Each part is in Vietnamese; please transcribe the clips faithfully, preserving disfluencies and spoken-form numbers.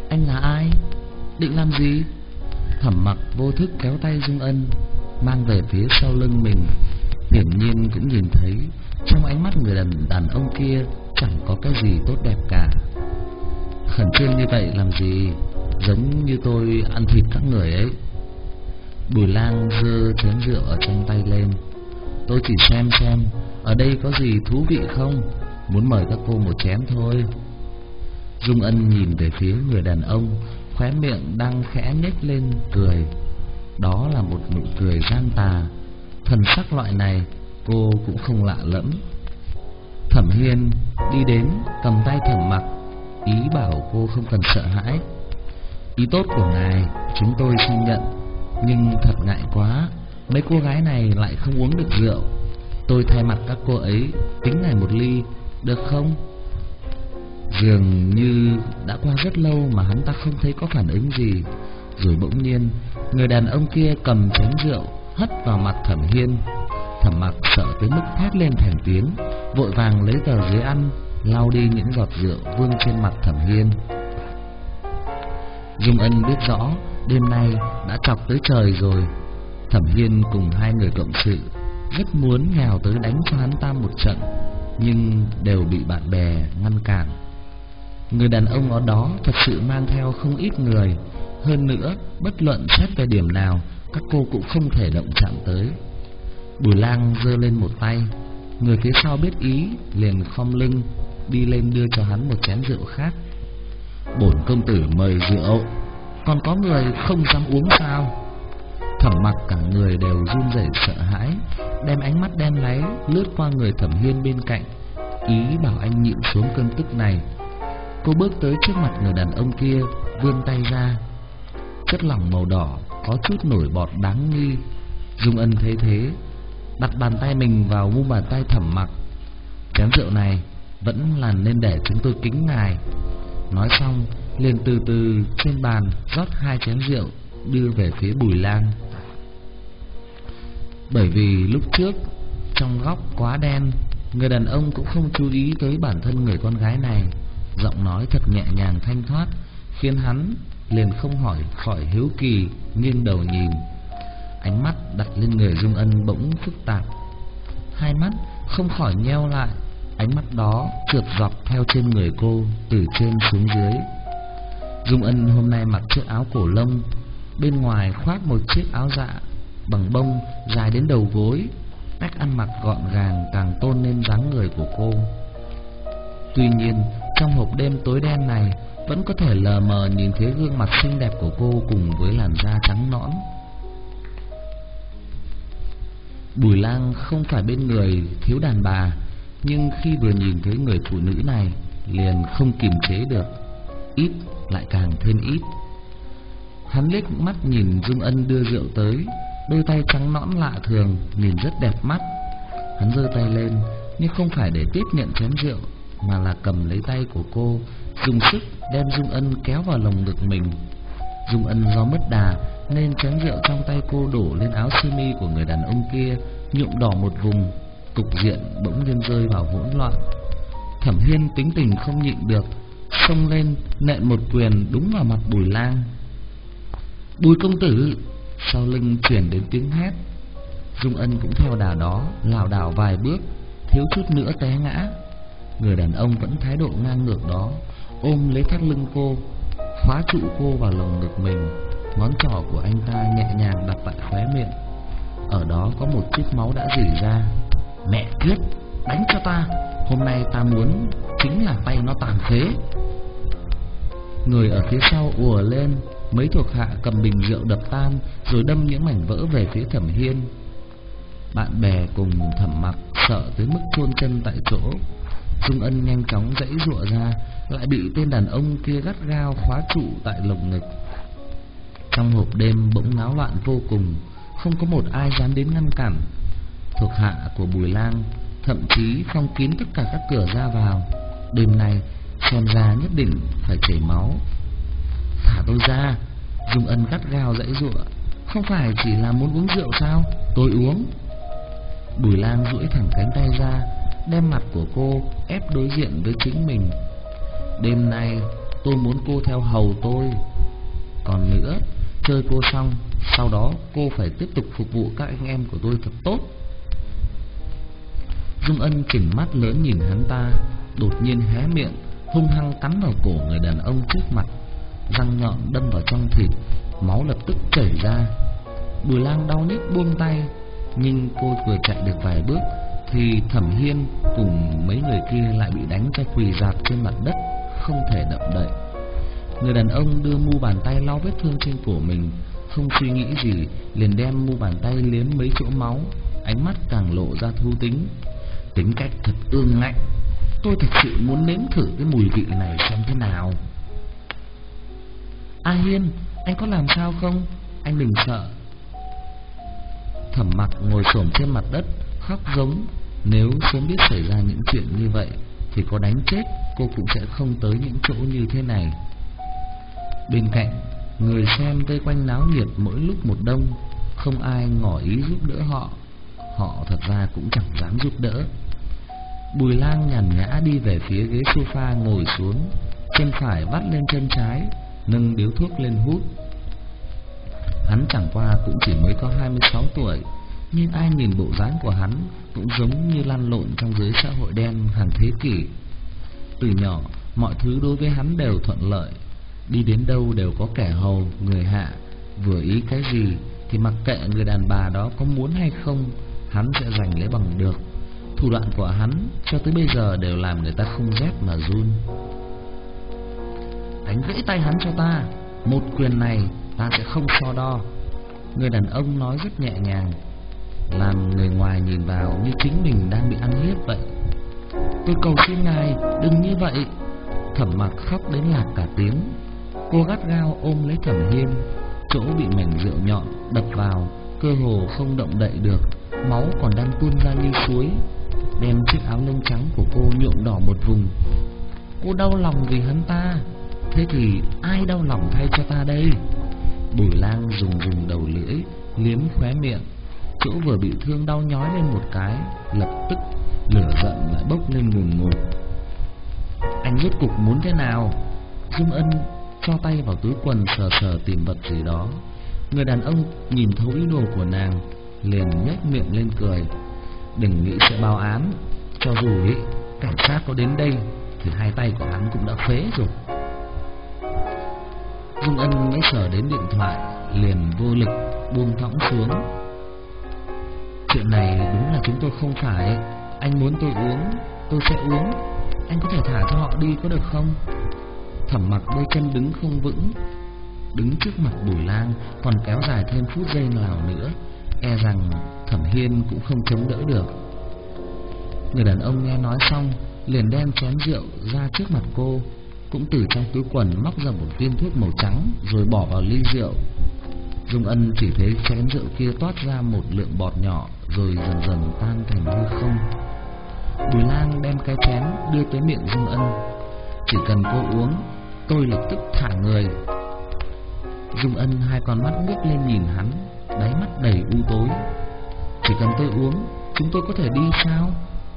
Anh là ai? Định làm gì? Thẩm Mặc vô thức kéo tay Dung Ân mang về phía sau lưng mình. Hiển nhiên cũng nhìn thấy trong ánh mắt người đàn, đàn ông kia chẳng có cái gì tốt đẹp cả. Khẩn trương như vậy làm gì? Giống như tôi ăn thịt các người ấy. Bùi Lang giơ chén rượu ở trong tay lên. Tôi chỉ xem xem ở đây có gì thú vị không, muốn mời các cô một chén thôi. Dung Ân nhìn về phía người đàn ông, khóe miệng đang khẽ nhếch lên cười. Đó là một nụ cười gian tà. Thần sắc loại này cô cũng không lạ lẫm. Thẩm Hiên đi đến cầm tay Thẩm Mặc, ý bảo cô không cần sợ hãi. Ý tốt của ngài chúng tôi xin nhận, nhưng thật ngại quá, mấy cô gái này lại không uống được rượu. Tôi thay mặt các cô ấy tính ngài một ly, được không? Dường như đã qua rất lâu mà hắn ta không thấy có phản ứng gì. Rồi bỗng nhiên người đàn ông kia cầm chén rượu hất vào mặt Thẩm Hiên. Thẩm Mặc sợ tới mức thét lên thành tiếng, vội vàng lấy tờ giấy ăn lau đi những giọt rượu vương trên mặt Thẩm Hiên. Dung Ân biết rõ đêm nay đã chọc tới trời rồi. Thẩm Hiên cùng hai người cộng sự rất muốn nhào tới đánh cho hắn ta một trận, nhưng đều bị bạn bè ngăn cản. Người đàn ông ở đó thật sự mang theo không ít người. Hơn nữa, bất luận xét về điểm nào, các cô cũng không thể động chạm tới. Bùi Lang giơ lên một tay, người phía sau biết ý liền khom lưng đi lên đưa cho hắn một chén rượu khác. Bổn công tử mời rượu, còn có người không dám uống sao? Thẩm Mặc cả người đều run rẩy sợ hãi, đem ánh mắt đen láy lướt qua người Thẩm Hiên bên cạnh, ý bảo anh nhịn xuống cơn tức này. Cô bước tới trước mặt người đàn ông kia, vươn tay ra. Chất lỏng màu đỏ có chút nổi bọt đáng nghi. Dung Ân thấy thế, đặt bàn tay mình vào mu bàn tay Thẩm Mặc. Chén rượu này vẫn là nên để chúng tôi kính ngài. Nói xong liền từ từ trên bàn rót hai chén rượu đưa về phía Bùi Lang. Bởi vì lúc trước trong góc quá đen, người đàn ông cũng không chú ý tới bản thân người con gái này. Giọng nói thật nhẹ nhàng thanh thoát, khiến hắn liền không hỏi khỏi hiếu kỳ, nghiêng đầu nhìn. Ánh mắt đặt lên người Dung Ân bỗng phức tạp, hai mắt không khỏi nheo lại. Ánh mắt đó trượt dọc theo trên người cô từ trên xuống dưới. Dung Ân hôm nay mặc chiếc áo cổ lông, bên ngoài khoác một chiếc áo dạ bằng bông dài đến đầu gối. Cách ăn mặc gọn gàng càng tôn lên dáng người của cô. Tuy nhiên trong hộp đêm tối đen này vẫn có thể lờ mờ nhìn thấy gương mặt xinh đẹp của cô cùng với làn da trắng nõn. Bùi Lang không phải bên người thiếu đàn bà, nhưng khi vừa nhìn thấy người phụ nữ này liền không kiềm chế được, ít lại càng thêm ít. Hắn liếc mắt nhìn Dung Ân đưa rượu tới, đôi tay trắng nõn lạ thường nhìn rất đẹp mắt. Hắn giơ tay lên nhưng không phải để tiếp nhận chén rượu, mà là cầm lấy tay của cô, dùng sức đem Dung Ân kéo vào lồng ngực mình. Dung Ân do mất đà nên chén rượu trong tay cô đổ lên áo sơ mi của người đàn ông kia, nhuộm đỏ một vùng. Cục diện bỗng nhiên rơi vào hỗn loạn. Thẩm Hiên tính tình không nhịn được, xông lên nện một quyền đúng vào mặt Bùi Lang. Bùi công tử! Sau lưng truyền đến tiếng hét. Dung Ân cũng theo đà đó lảo đảo vài bước, thiếu chút nữa té ngã. Người đàn ông vẫn thái độ ngang ngược đó, ôm lấy thắt lưng cô, khóa trụ cô vào lồng ngực mình. Ngón trỏ của anh ta nhẹ nhàng đặt tại khóe miệng. Ở đó có một chút máu đã rỉ ra. Mẹ kiếp, đánh cho ta, hôm nay ta muốn chính là tay nó tàn phế. Người ở phía sau ùa lên, mấy thuộc hạ cầm bình rượu đập tan, rồi đâm những mảnh vỡ về phía Thẩm Hiên. Bạn bè cùng Thẩm Mặc sợ tới mức chôn chân tại chỗ. Dung Ân nhanh chóng giãy giụa ra, lại bị tên đàn ông kia gắt gao khóa trụ tại lồng ngực. Trong hộp đêm bỗng náo loạn vô cùng, không có một ai dám đến ngăn cản. Thuộc hạ của Bùi Lang thậm chí phong kín tất cả các cửa ra vào. Đêm nay xem ra nhất định phải chảy máu. Thả tôi ra! Dung Ân gắt gao giãy giụa. Không phải chỉ là muốn uống rượu sao? Tôi uống. Bùi Lang duỗi thẳng cánh tay ra, đem mặt của cô ép đối diện với chính mình. Đêm nay Tôi muốn cô theo hầu tôi. Còn nữa, chơi cô xong, sau đó cô phải tiếp tục phục vụ các anh em của tôi thật tốt. Dung Ân chừng mắt lớn nhìn hắn ta, đột nhiên hé miệng, hung hăng cắn vào cổ người đàn ông trước mặt. Răng nhọn đâm vào trong thịt, máu lập tức chảy ra. Bùi Lang đau nhức buông tay, nhưng cô vừa chạy được vài bước thì Thẩm Hiên cùng mấy người kia lại bị đánh cho quỳ rạp trên mặt đất, không thể động đậy. Người đàn ông đưa mu bàn tay lau vết thương trên cổ mình, không suy nghĩ gì liền đem mu bàn tay liếm mấy chỗ máu, ánh mắt càng lộ ra thú tính. Tính cách thật ương ngạnh, tôi thật sự muốn nếm thử cái mùi vị này xem thế nào. A Hiên, anh có làm sao không? Anh đừng sợ. Thẩm Mặc ngồi xổm trên mặt đất khóc giống. Nếu sớm biết xảy ra những chuyện như vậy thì có đánh chết cô cũng sẽ không tới những chỗ như thế này. Bên cạnh, người xem vây quanh náo nhiệt mỗi lúc một đông, không ai ngỏ ý giúp đỡ họ. Họ thật ra cũng chẳng dám giúp đỡ. Bùi Lang nhàn nhã đi về phía ghế sofa ngồi xuống, chân phải vắt lên chân trái, nâng điếu thuốc lên hút. Hắn chẳng qua cũng chỉ mới có hai mươi sáu tuổi, nhưng ai nhìn bộ dáng của hắn cũng giống như lăn lộn trong giới xã hội đen hàng thế kỷ. Từ nhỏ, mọi thứ đối với hắn đều thuận lợi, đi đến đâu đều có kẻ hầu, người hạ, vừa ý cái gì thì mặc kệ người đàn bà đó có muốn hay không, hắn sẽ giành lấy bằng được. Thủ đoạn của hắn cho tới bây giờ đều làm người ta không rét mà run. Đánh gãy tay hắn cho ta, một quyền này ta sẽ không so đo. Người đàn ông nói rất nhẹ nhàng, làm người ngoài nhìn vào như chính mình đang bị ăn hiếp vậy. Tôi cầu xin ngài đừng như vậy. Thẩm Mặc khóc đến lạc cả tiếng. Cô gắt gao ôm lấy Thẩm Hiên, chỗ bị mảnh rượu nhọn đập vào cơ hồ không động đậy được, máu còn đang tuôn ra như suối, đem chiếc áo lông trắng của cô nhuộm đỏ một vùng. Cô đau lòng vì hắn ta, thế thì ai đau lòng thay cho ta đây? Bùi Lang dùng dùng đầu lưỡi liếm khóe miệng, chỗ vừa bị thương đau nhói lên một cái, lập tức lửa giận lại bốc lên ngùn ngụt. Anh rốt cục muốn thế nào? Dung Ân cho tay vào túi quần sờ sờ tìm vật gì đó. Người đàn ông nhìn thấu ý đồ của nàng, liền nhếch miệng lên cười. Đừng nghĩ sẽ báo án, cho dù ý, cảnh sát có đến đây thì hai tay của hắn cũng đã phế rồi. Dung Ân mới sờ đến điện thoại, liền vô lực buông thõng xuống. Chuyện này đúng là chúng tôi không phải. Anh muốn tôi uống, tôi sẽ uống. Anh có thể thả cho họ đi có được không? Thẩm Mặc đôi chân đứng không vững, đứng trước mặt Bùi Lang còn kéo dài thêm phút giây nào nữa, e rằng Thẩm Hiên cũng không chống đỡ được. Người đàn ông nghe nói xong liền đem chén rượu ra trước mặt cô, cũng từ trong túi quần móc ra một viên thuốc màu trắng rồi bỏ vào ly rượu. Dung Ân chỉ thấy chén rượu kia toát ra một lượng bọt nhỏ rồi dần dần tan thành hư không. Bùi Lang đem cái chén đưa tới miệng Dung Ân. Chỉ cần cô uống, tôi lập tức thả người. Dung Ân hai con mắt ngước lên nhìn hắn, đáy mắt đầy u tối. Chỉ cần tôi uống, chúng tôi có thể đi sao?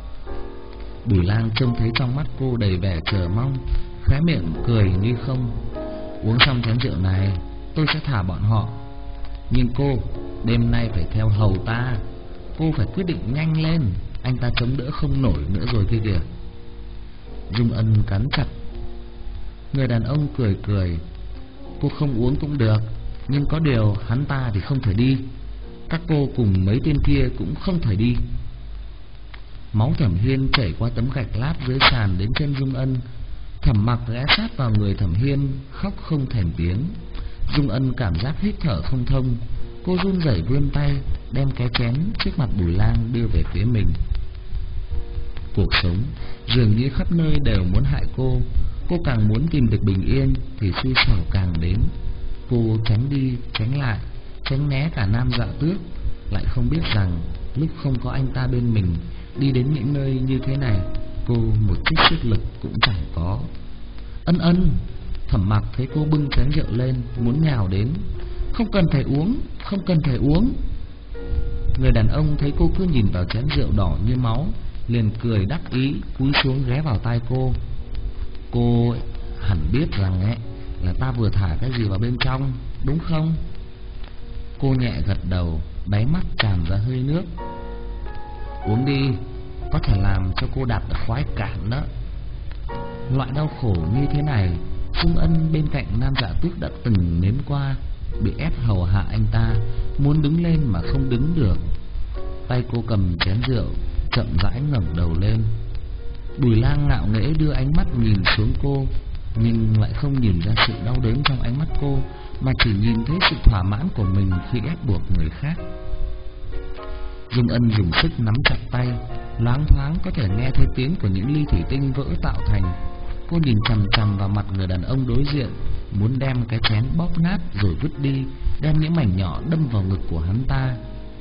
Bùi Lang trông thấy trong mắt cô đầy vẻ chờ mong, khóe miệng cười như không. Uống xong chén rượu này, tôi sẽ thả bọn họ. Nhưng cô, đêm nay phải theo hầu ta. Cô phải quyết định nhanh lên, anh ta chống đỡ không nổi nữa rồi kia kìa. Dung Ân cắn chặt. Người đàn ông cười cười. Cô không uống cũng được, nhưng có điều hắn ta thì không thể đi. Các cô cùng mấy tên kia cũng không thể đi. Máu Thẩm Hiên chảy qua tấm gạch lát dưới sàn đến chân Dung Ân. Thẩm Mặc ghé sát vào người Thẩm Hiên, khóc không thành tiếng. Dung Ân cảm giác hít thở không thông. Cô run rẩy vươn tay, đem cái chén trước mặt Bùi Lang đưa về phía mình. Cuộc sống dường như khắp nơi đều muốn hại cô. Cô càng muốn tìm được bình yên thì xui xẻo càng đến. Cô tránh đi, tránh lại, tránh né cả Nam Dạ Tước, lại không biết rằng lúc không có anh ta bên mình, đi đến những nơi như thế này, cô một chút sức lực cũng chẳng có. Ân Ân. Thẩm Mặc thấy cô bưng chén rượu lên, muốn nhào đến. Không cần phải uống, không cần phải uống. Người đàn ông thấy cô cứ nhìn vào chén rượu đỏ như máu, liền cười đắc ý, cúi xuống ghé vào tai cô. Cô hẳn biết rằng ấy là ta vừa thả cái gì vào bên trong, đúng không? Cô nhẹ gật đầu, đáy mắt tràn ra hơi nước. Uống đi, có thể làm cho cô đạt được khoái cảm đó. Loại đau khổ như thế này, Dung Ân bên cạnh Nam Dạ Tước đã từng nếm qua. Bị ép hầu hạ anh ta, muốn đứng lên mà không đứng được. Tay cô cầm chén rượu, chậm rãi ngẩng đầu lên. Bùi Lang ngạo nghễ đưa ánh mắt nhìn xuống cô, nhưng lại không nhìn ra sự đau đớn trong ánh mắt cô, mà chỉ nhìn thấy sự thỏa mãn của mình khi ép buộc người khác. Dung Ân dùng sức nắm chặt tay, loáng thoáng có thể nghe thấy tiếng của những ly thủy tinh vỡ tạo thành. Cô nhìn chằm chằm vào mặt người đàn ông đối diện, muốn đem cái chén bóp nát rồi vứt đi, đem những mảnh nhỏ đâm vào ngực của hắn ta.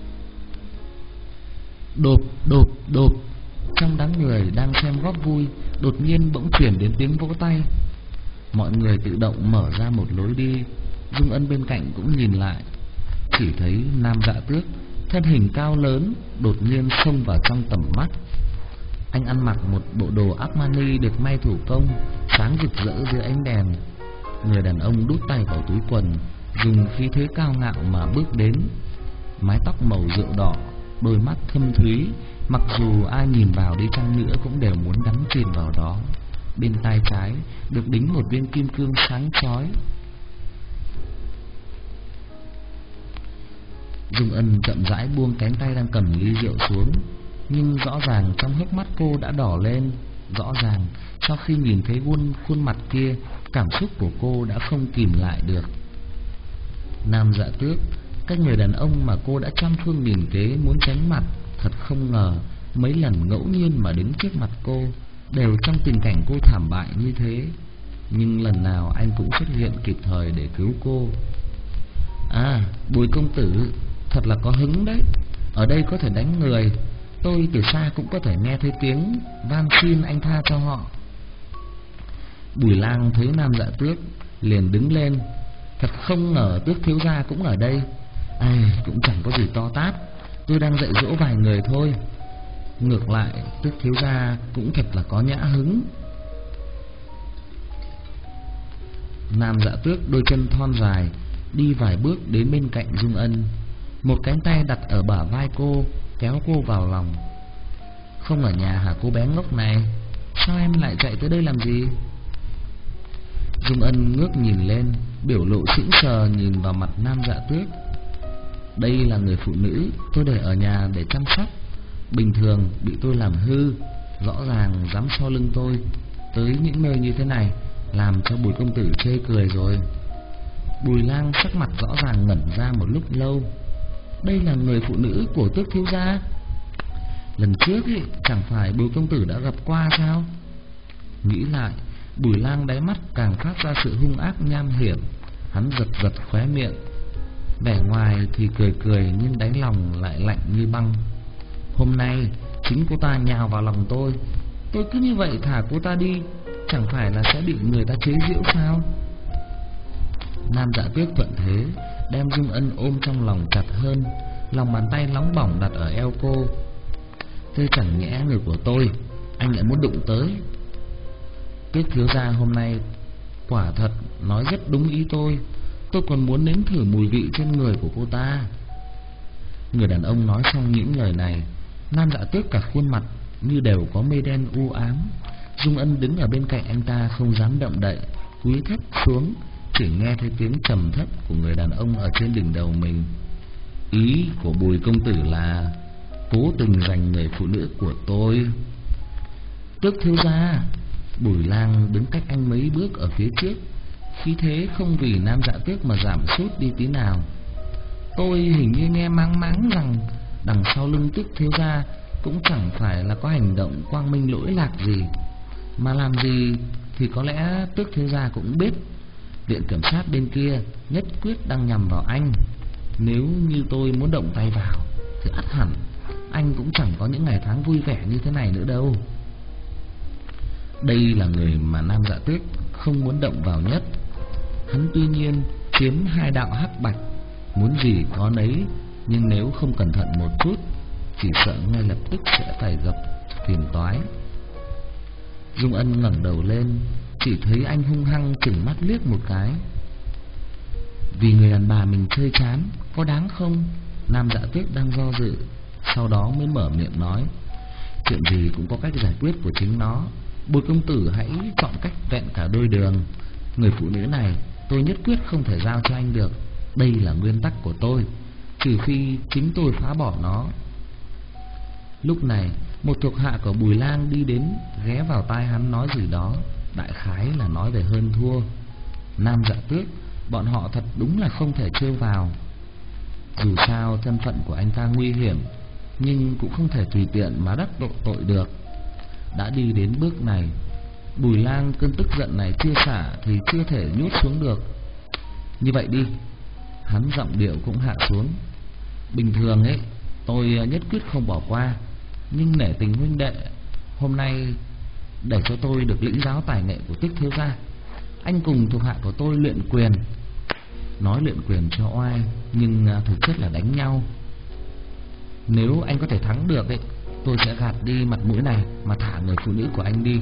Đột, đột, đột. Trong đám người đang xem góp vui, đột nhiên bỗng chuyển đến tiếng vỗ tay. Mọi người tự động mở ra một lối đi. Dung Ân bên cạnh cũng nhìn lại, chỉ thấy Nam Dạ Tước, thân hình cao lớn, đột nhiên xông vào trong tầm mắt. Anh ăn mặc một bộ đồ Armani được may thủ công, sáng rực rỡ dưới ánh đèn. Người đàn ông đút tay vào túi quần, dùng khí thế cao ngạo mà bước đến. Mái tóc màu rượu đỏ, đôi mắt thâm thúy, mặc dù ai nhìn vào đi chăng nữa cũng đều muốn đắm chìm vào đó. Bên tai trái được đính một viên kim cương sáng chói. Dung Ân chậm rãi buông cánh tay đang cầm ly rượu xuống, nhưng rõ ràng trong hốc mắt cô đã đỏ lên. Rõ ràng sau khi nhìn thấy khuôn, khuôn mặt kia, cảm xúc của cô đã không kìm lại được. Nam Dạ Tước, cái người đàn ông mà cô đã trăm phương nghìn kế muốn tránh mặt, thật không ngờ mấy lần ngẫu nhiên mà đứng trước mặt cô đều trong tình cảnh cô thảm bại như thế. Nhưng lần nào anh cũng xuất hiện kịp thời để cứu cô. À, Bùi công tử, thật là có hứng đấy. Ở đây có thể đánh người, tôi từ xa cũng có thể nghe thấy tiếng van xin anh tha cho họ. Bùi Lang thấy Nam Dạ Tước liền đứng lên. Thật không ngờ Tước thiếu gia cũng ở đây. Ai, cũng chẳng có gì to tát, tôi đang dạy dỗ vài người thôi. Ngược lại Tước thiếu gia cũng thật là có nhã hứng. Nam Dạ Tước đôi chân thon dài đi vài bước đến bên cạnh Dung Ân, một cánh tay đặt ở bả vai cô, kéo cô vào lòng. Không ở nhà hả cô bé ngốc này? Sao em lại chạy tới đây làm gì? Dung Ân ngước nhìn lên, biểu lộ sững sờ nhìn vào mặt Nam Dạ Tước. Đây là người phụ nữ tôi để ở nhà để chăm sóc, bình thường bị tôi làm hư, rõ ràng dám sau lưng tôi tới những nơi như thế này, làm cho Bùi công tử chê cười rồi. Bùi Lang sắc mặt rõ ràng ngẩn ra một lúc lâu. Đây là người phụ nữ của Tước thiếu gia. Lần trước ý, chẳng phải Bùi công tử đã gặp qua sao? Nghĩ lại, Bùi Lang đáy mắt càng phát ra sự hung ác nham hiểm. Hắn giật giật khóe miệng, vẻ ngoài thì cười cười nhưng đáy lòng lại lạnh như băng. Hôm nay chính cô ta nhào vào lòng tôi, tôi cứ như vậy thả cô ta đi, chẳng phải là sẽ bị người ta chế giễu sao? Nam Dạ Tước thuận thế đem Dung Ân ôm trong lòng chặt hơn, lòng bàn tay nóng bỏng đặt ở eo cô. Thế chẳng nhẽ người của tôi anh lại muốn đụng tới? Tước thiếu gia hôm nay quả thật nói rất đúng ý tôi, tôi còn muốn nếm thử mùi vị trên người của cô ta. Người đàn ông nói xong những lời này, Nam Dạ Tước cả khuôn mặt như đều có mây đen u ám. Dung Ân đứng ở bên cạnh anh ta không dám động đậy, cúi thấp xuống, chỉ nghe thấy tiếng trầm thấp của người đàn ông ở trên đỉnh đầu mình. Ý của Bùi công tử là cố tình giành người phụ nữ của tôi. Tước thiếu gia. Bùi Lang đứng cách anh mấy bước ở phía trước, khí thế không vì Nam Dạ Tước mà giảm sút đi tí nào. Tôi hình như nghe máng máng rằng đằng sau lưng Tước thiếu gia cũng chẳng phải là có hành động quang minh lỗi lạc gì, mà làm gì thì có lẽ Tước thiếu gia cũng biết. Viện kiểm sát bên kia nhất quyết đang nhằm vào anh. Nếu như tôi muốn động tay vào thì ắt hẳn anh cũng chẳng có những ngày tháng vui vẻ như thế này nữa đâu. Đây là người mà Nam Dạ Tước không muốn động vào nhất. Hắn tuy nhiên chiếm hai đạo hắc bạch, muốn gì có nấy, nhưng nếu không cẩn thận một chút, chỉ sợ ngay lập tức sẽ phải gặp phiền toái. Dung Ân ngẩng đầu lên, chỉ thấy anh hung hăng chừng mắt liếc một cái. Vì người đàn bà mình chơi chán, có đáng không? Nam Dạ Tuyết đang do dự, sau đó mới mở miệng nói: chuyện gì cũng có cách giải quyết của chính nó. Bồi công tử hãy chọn cách vẹn cả đôi đường. Người phụ nữ này tôi nhất quyết không thể giao cho anh được. Đây là nguyên tắc của tôi, trừ phi chính tôi phá bỏ nó. Lúc này một thuộc hạ của Bùi Lang đi đến, ghé vào tai hắn nói gì đó, đại khái là nói về hơn thua. Nam Dạ Tuyết, bọn họ thật đúng là không thể trêu vào. Dù sao thân phận của anh ta nguy hiểm, nhưng cũng không thể tùy tiện mà đắc tội tội được. Đã đi đến bước này, Bùi Lang cơn tức giận này chưa xả thì chưa thể nhốt xuống được. Như vậy đi, hắn giọng điệu cũng hạ xuống. Bình thường ấy, tôi nhất quyết không bỏ qua, nhưng nể tình huynh đệ, hôm nay để cho tôi được lĩnh giáo tài nghệ của Tích thiếu gia. Anh cùng thuộc hạ của tôi luyện quyền. Nói luyện quyền cho oai, nhưng thực chất là đánh nhau. Nếu anh có thể thắng được ấy, tôi sẽ gạt đi mặt mũi này mà thả người phụ nữ của anh đi.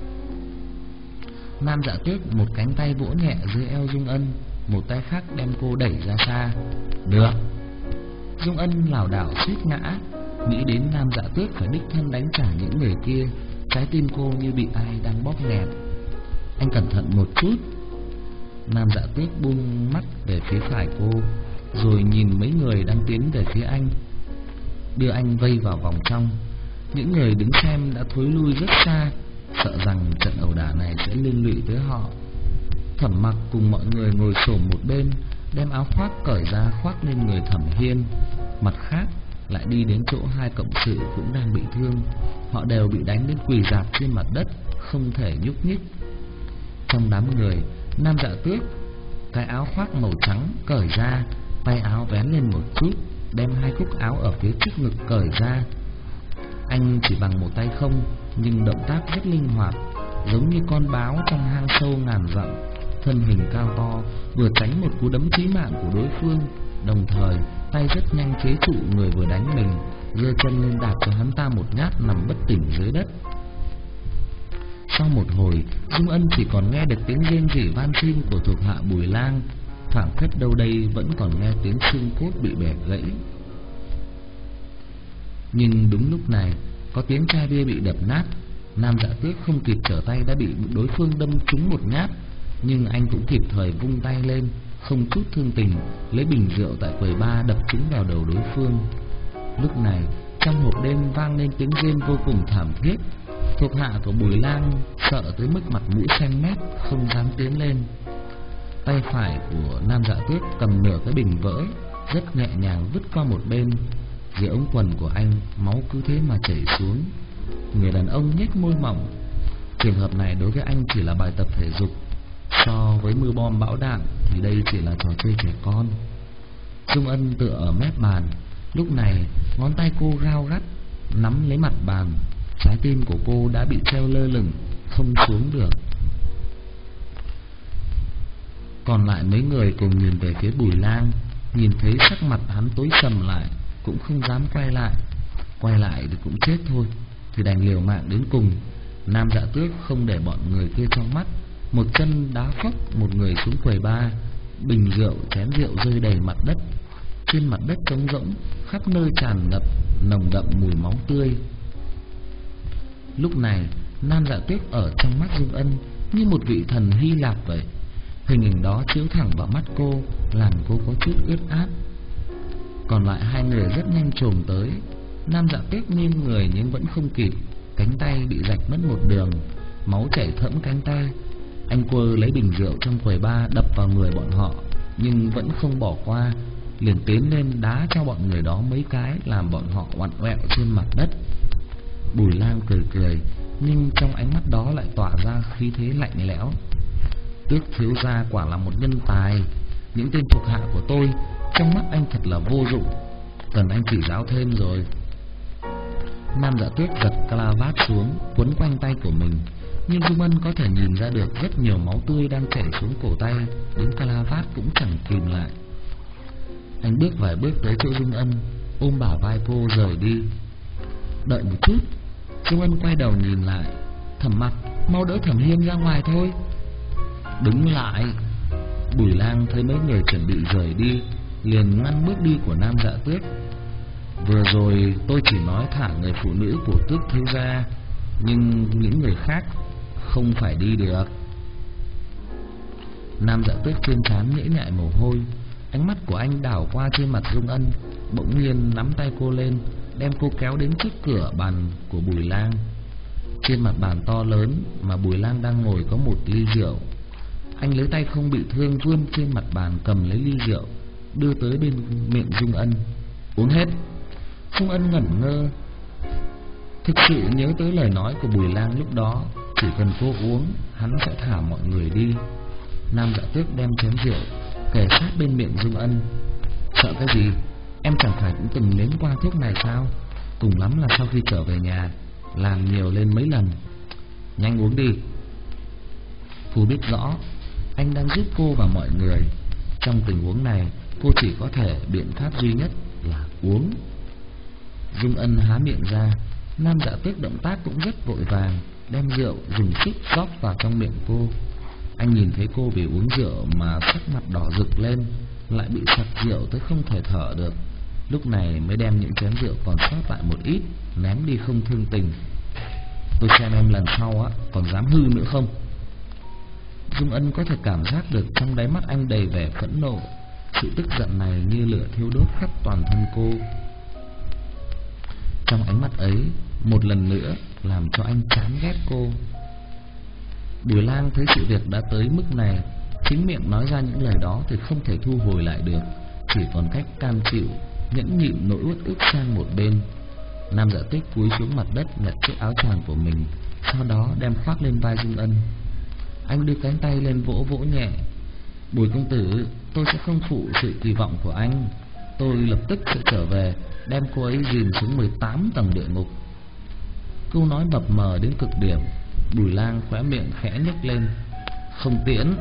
Nam Dạ Tuyết một cánh tay vỗ nhẹ dưới eo Dung Ân, một tay khác đem cô đẩy ra xa. Được. Dung Ân lảo đảo suýt ngã, nghĩ đến Nam Dạ Tuyết phải đích thân đánh trả những người kia, trái tim cô như bị ai đang bóp nghẹt. Anh cẩn thận một chút. Nam Dạ Tuyết buông mắt về phía phải cô, rồi nhìn mấy người đang tiến về phía anh, đưa anh vây vào vòng trong. Những người đứng xem đã thối lui rất xa, sợ rằng trận ẩu đả này sẽ liên lụy tới họ. Thẩm Mặc cùng mọi người ngồi xổm một bên, đem áo khoác cởi ra khoác lên người Thẩm Hiên. Mặt khác lại đi đến chỗ hai cộng sự cũng đang bị thương. Họ đều bị đánh đến quỳ rạp trên mặt đất, không thể nhúc nhích. Trong đám người, Nam Dạ Tuyết cái áo khoác màu trắng cởi ra, tay áo vén lên một chút, đem hai cúc áo ở phía trước ngực cởi ra. Anh chỉ bằng một tay không, nhưng động tác rất linh hoạt, giống như con báo trong hang sâu ngàn dặm. Thân hình cao to, vừa tránh một cú đấm chí mạng của đối phương, đồng thời tay rất nhanh chế trụ người vừa đánh mình, giơ chân lên đạp cho hắn ta một nhát nằm bất tỉnh dưới đất. Sau một hồi, Dung Ân chỉ còn nghe được tiếng rên rỉ van xin của thuộc hạ Bùi Lang, phảng phất đâu đây vẫn còn nghe tiếng xương cốt bị bẻ gãy. Nhưng đúng lúc này, có tiếng chai bia bị đập nát. Nam Dạ Tuyết không kịp trở tay đã bị đối phương đâm trúng một nhát, nhưng anh cũng kịp thời vung tay lên, không chút thương tình, lấy bình rượu tại quầy bar đập trúng vào đầu đối phương. Lúc này, trong hộp đêm vang lên tiếng rên vô cùng thảm thiết. Thuộc hạ của Bùi Lang sợ tới mức mặt mũi xanh mét, không dám tiến lên. Tay phải của Nam Dạ Tuyết cầm nửa cái bình vỡ, rất nhẹ nhàng vứt qua một bên. Dưới ống quần của anh, máu cứ thế mà chảy xuống. Người đàn ông nhếch môi mỏng. Trường hợp này đối với anh chỉ là bài tập thể dục, so với mưa bom bão đạn thì đây chỉ là trò chơi trẻ con. Dung Ân tựa ở mép bàn. Lúc này ngón tay cô gao gắt nắm lấy mặt bàn, trái tim của cô đã bị treo lơ lửng, không xuống được. Còn lại mấy người cùng nhìn về phía Bùi Lang, nhìn thấy sắc mặt hắn tối sầm lại, cũng không dám quay lại. Quay lại thì cũng chết thôi, thì đành liều mạng đến cùng. Nam Dạ Tuyết không để bọn người kia trong mắt, một chân đá phốc một người xuống quầy bar, bình rượu chén rượu rơi đầy mặt đất. Trên mặt đất trống rỗng, khắp nơi tràn ngập nồng đậm mùi máu tươi. Lúc này, Nam Dạ Tuyết ở trong mắt Dung Ân như một vị thần Hy Lạp vậy. Hình ảnh đó chiếu thẳng vào mắt cô, làm cô có chút ướt át. Còn lại hai người rất nhanh chồm tới. Nam Dạ Tuyết nghiêng người nhưng vẫn không kịp, cánh tay bị rạch mất một đường, máu chảy thẫm cánh tay. Anh quơ lấy bình rượu trong quầy bar đập vào người bọn họ, nhưng vẫn không bỏ qua, liền tiến lên đá cho bọn người đó mấy cái, làm bọn họ oằn oẹo trên mặt đất. Bùi Lang cười cười, nhưng trong ánh mắt đó lại tỏa ra khí thế lạnh lẽo. Tước thiếu gia quả là một nhân tài. Những tên thuộc hạ của tôi trong mắt anh thật là vô dụng, cần anh chỉ giáo thêm rồi. Nam Dạ Tuyết giật calavat xuống, quấn quanh tay của mình, nhưng Dung Ân có thể nhìn ra được rất nhiều máu tươi đang chảy xuống cổ tay, đến calavat cũng chẳng kìm lại. Anh bước vài bước tới chỗ Dung Ân, ôm bả vai cô rời đi. Đợi một chút. Dung Ân quay đầu nhìn lại. Thẩm Mặc, mau đỡ Thẩm Hiên ra ngoài thôi. Đứng lại! Bùi Lang thấy mấy người chuẩn bị rời đi, liền ngăn bước đi của Nam Dạ Tước. Vừa rồi tôi chỉ nói thả người phụ nữ của Tước thiếu gia, nhưng những người khác không phải đi được. Nam Dạ Tước trên trán nhễ nhại mồ hôi, ánh mắt của anh đảo qua trên mặt Dung Ân, bỗng nhiên nắm tay cô lên, đem cô kéo đến trước cửa bàn của Bùi Lang. Trên mặt bàn to lớn mà Bùi Lang đang ngồi có một ly rượu. Anh lấy tay không bị thương vươn trên mặt bàn cầm lấy ly rượu, đưa tới bên miệng Dung Ân. Uống hết. Dung Ân ngẩn ngơ, thực sự nhớ tới lời nói của Bùi Lang lúc đó, chỉ cần cô uống, hắn sẽ thả mọi người đi. Nam Dạ Tước đem chén rượu kề sát bên miệng Dung Ân. Sợ cái gì? Em chẳng phải cũng từng nếm qua thuốc này sao? Cùng lắm là sau khi trở về nhà làm nhiều lên mấy lần. Nhanh uống đi. Cô biết rõ anh đang giúp cô và mọi người. Trong tình huống này, cô chỉ có thể biện pháp duy nhất là uống. Dung Ân há miệng ra. Nam Dạ Tước động tác cũng rất vội vàng, đem rượu dùng sức rót vào trong miệng cô. Anh nhìn thấy cô vì uống rượu mà sắc mặt đỏ rực lên, lại bị sặc rượu tới không thể thở được. Lúc này mới đem những chén rượu còn sót lại một ít ném đi không thương tình. Tôi xem em lần sau á còn dám hư nữa không? Dung Ân có thể cảm giác được trong đáy mắt anh đầy vẻ phẫn nộ. Sự tức giận này như lửa thiêu đốt khắp toàn thân cô. Trong ánh mắt ấy, một lần nữa làm cho anh chán ghét cô. Bùi Lang thấy sự việc đã tới mức này, chính miệng nói ra những lời đó thì không thể thu hồi lại được, chỉ còn cách cam chịu, nhẫn nhịn nỗi uất ức sang một bên. Nam Dạ Tước cúi xuống mặt đất nhặt chiếc áo choàng của mình, sau đó đem khoác lên vai Dung Ân. Anh đưa cánh tay lên vỗ vỗ nhẹ. Bùi công tử, tôi sẽ không phụ sự kỳ vọng của anh. Tôi lập tức sẽ trở về, đem cô ấy dìm xuống mười tám tầng địa ngục. Câu nói mập mờ đến cực điểm. Bùi Lang khóe miệng khẽ nhếch lên. Không tiễn.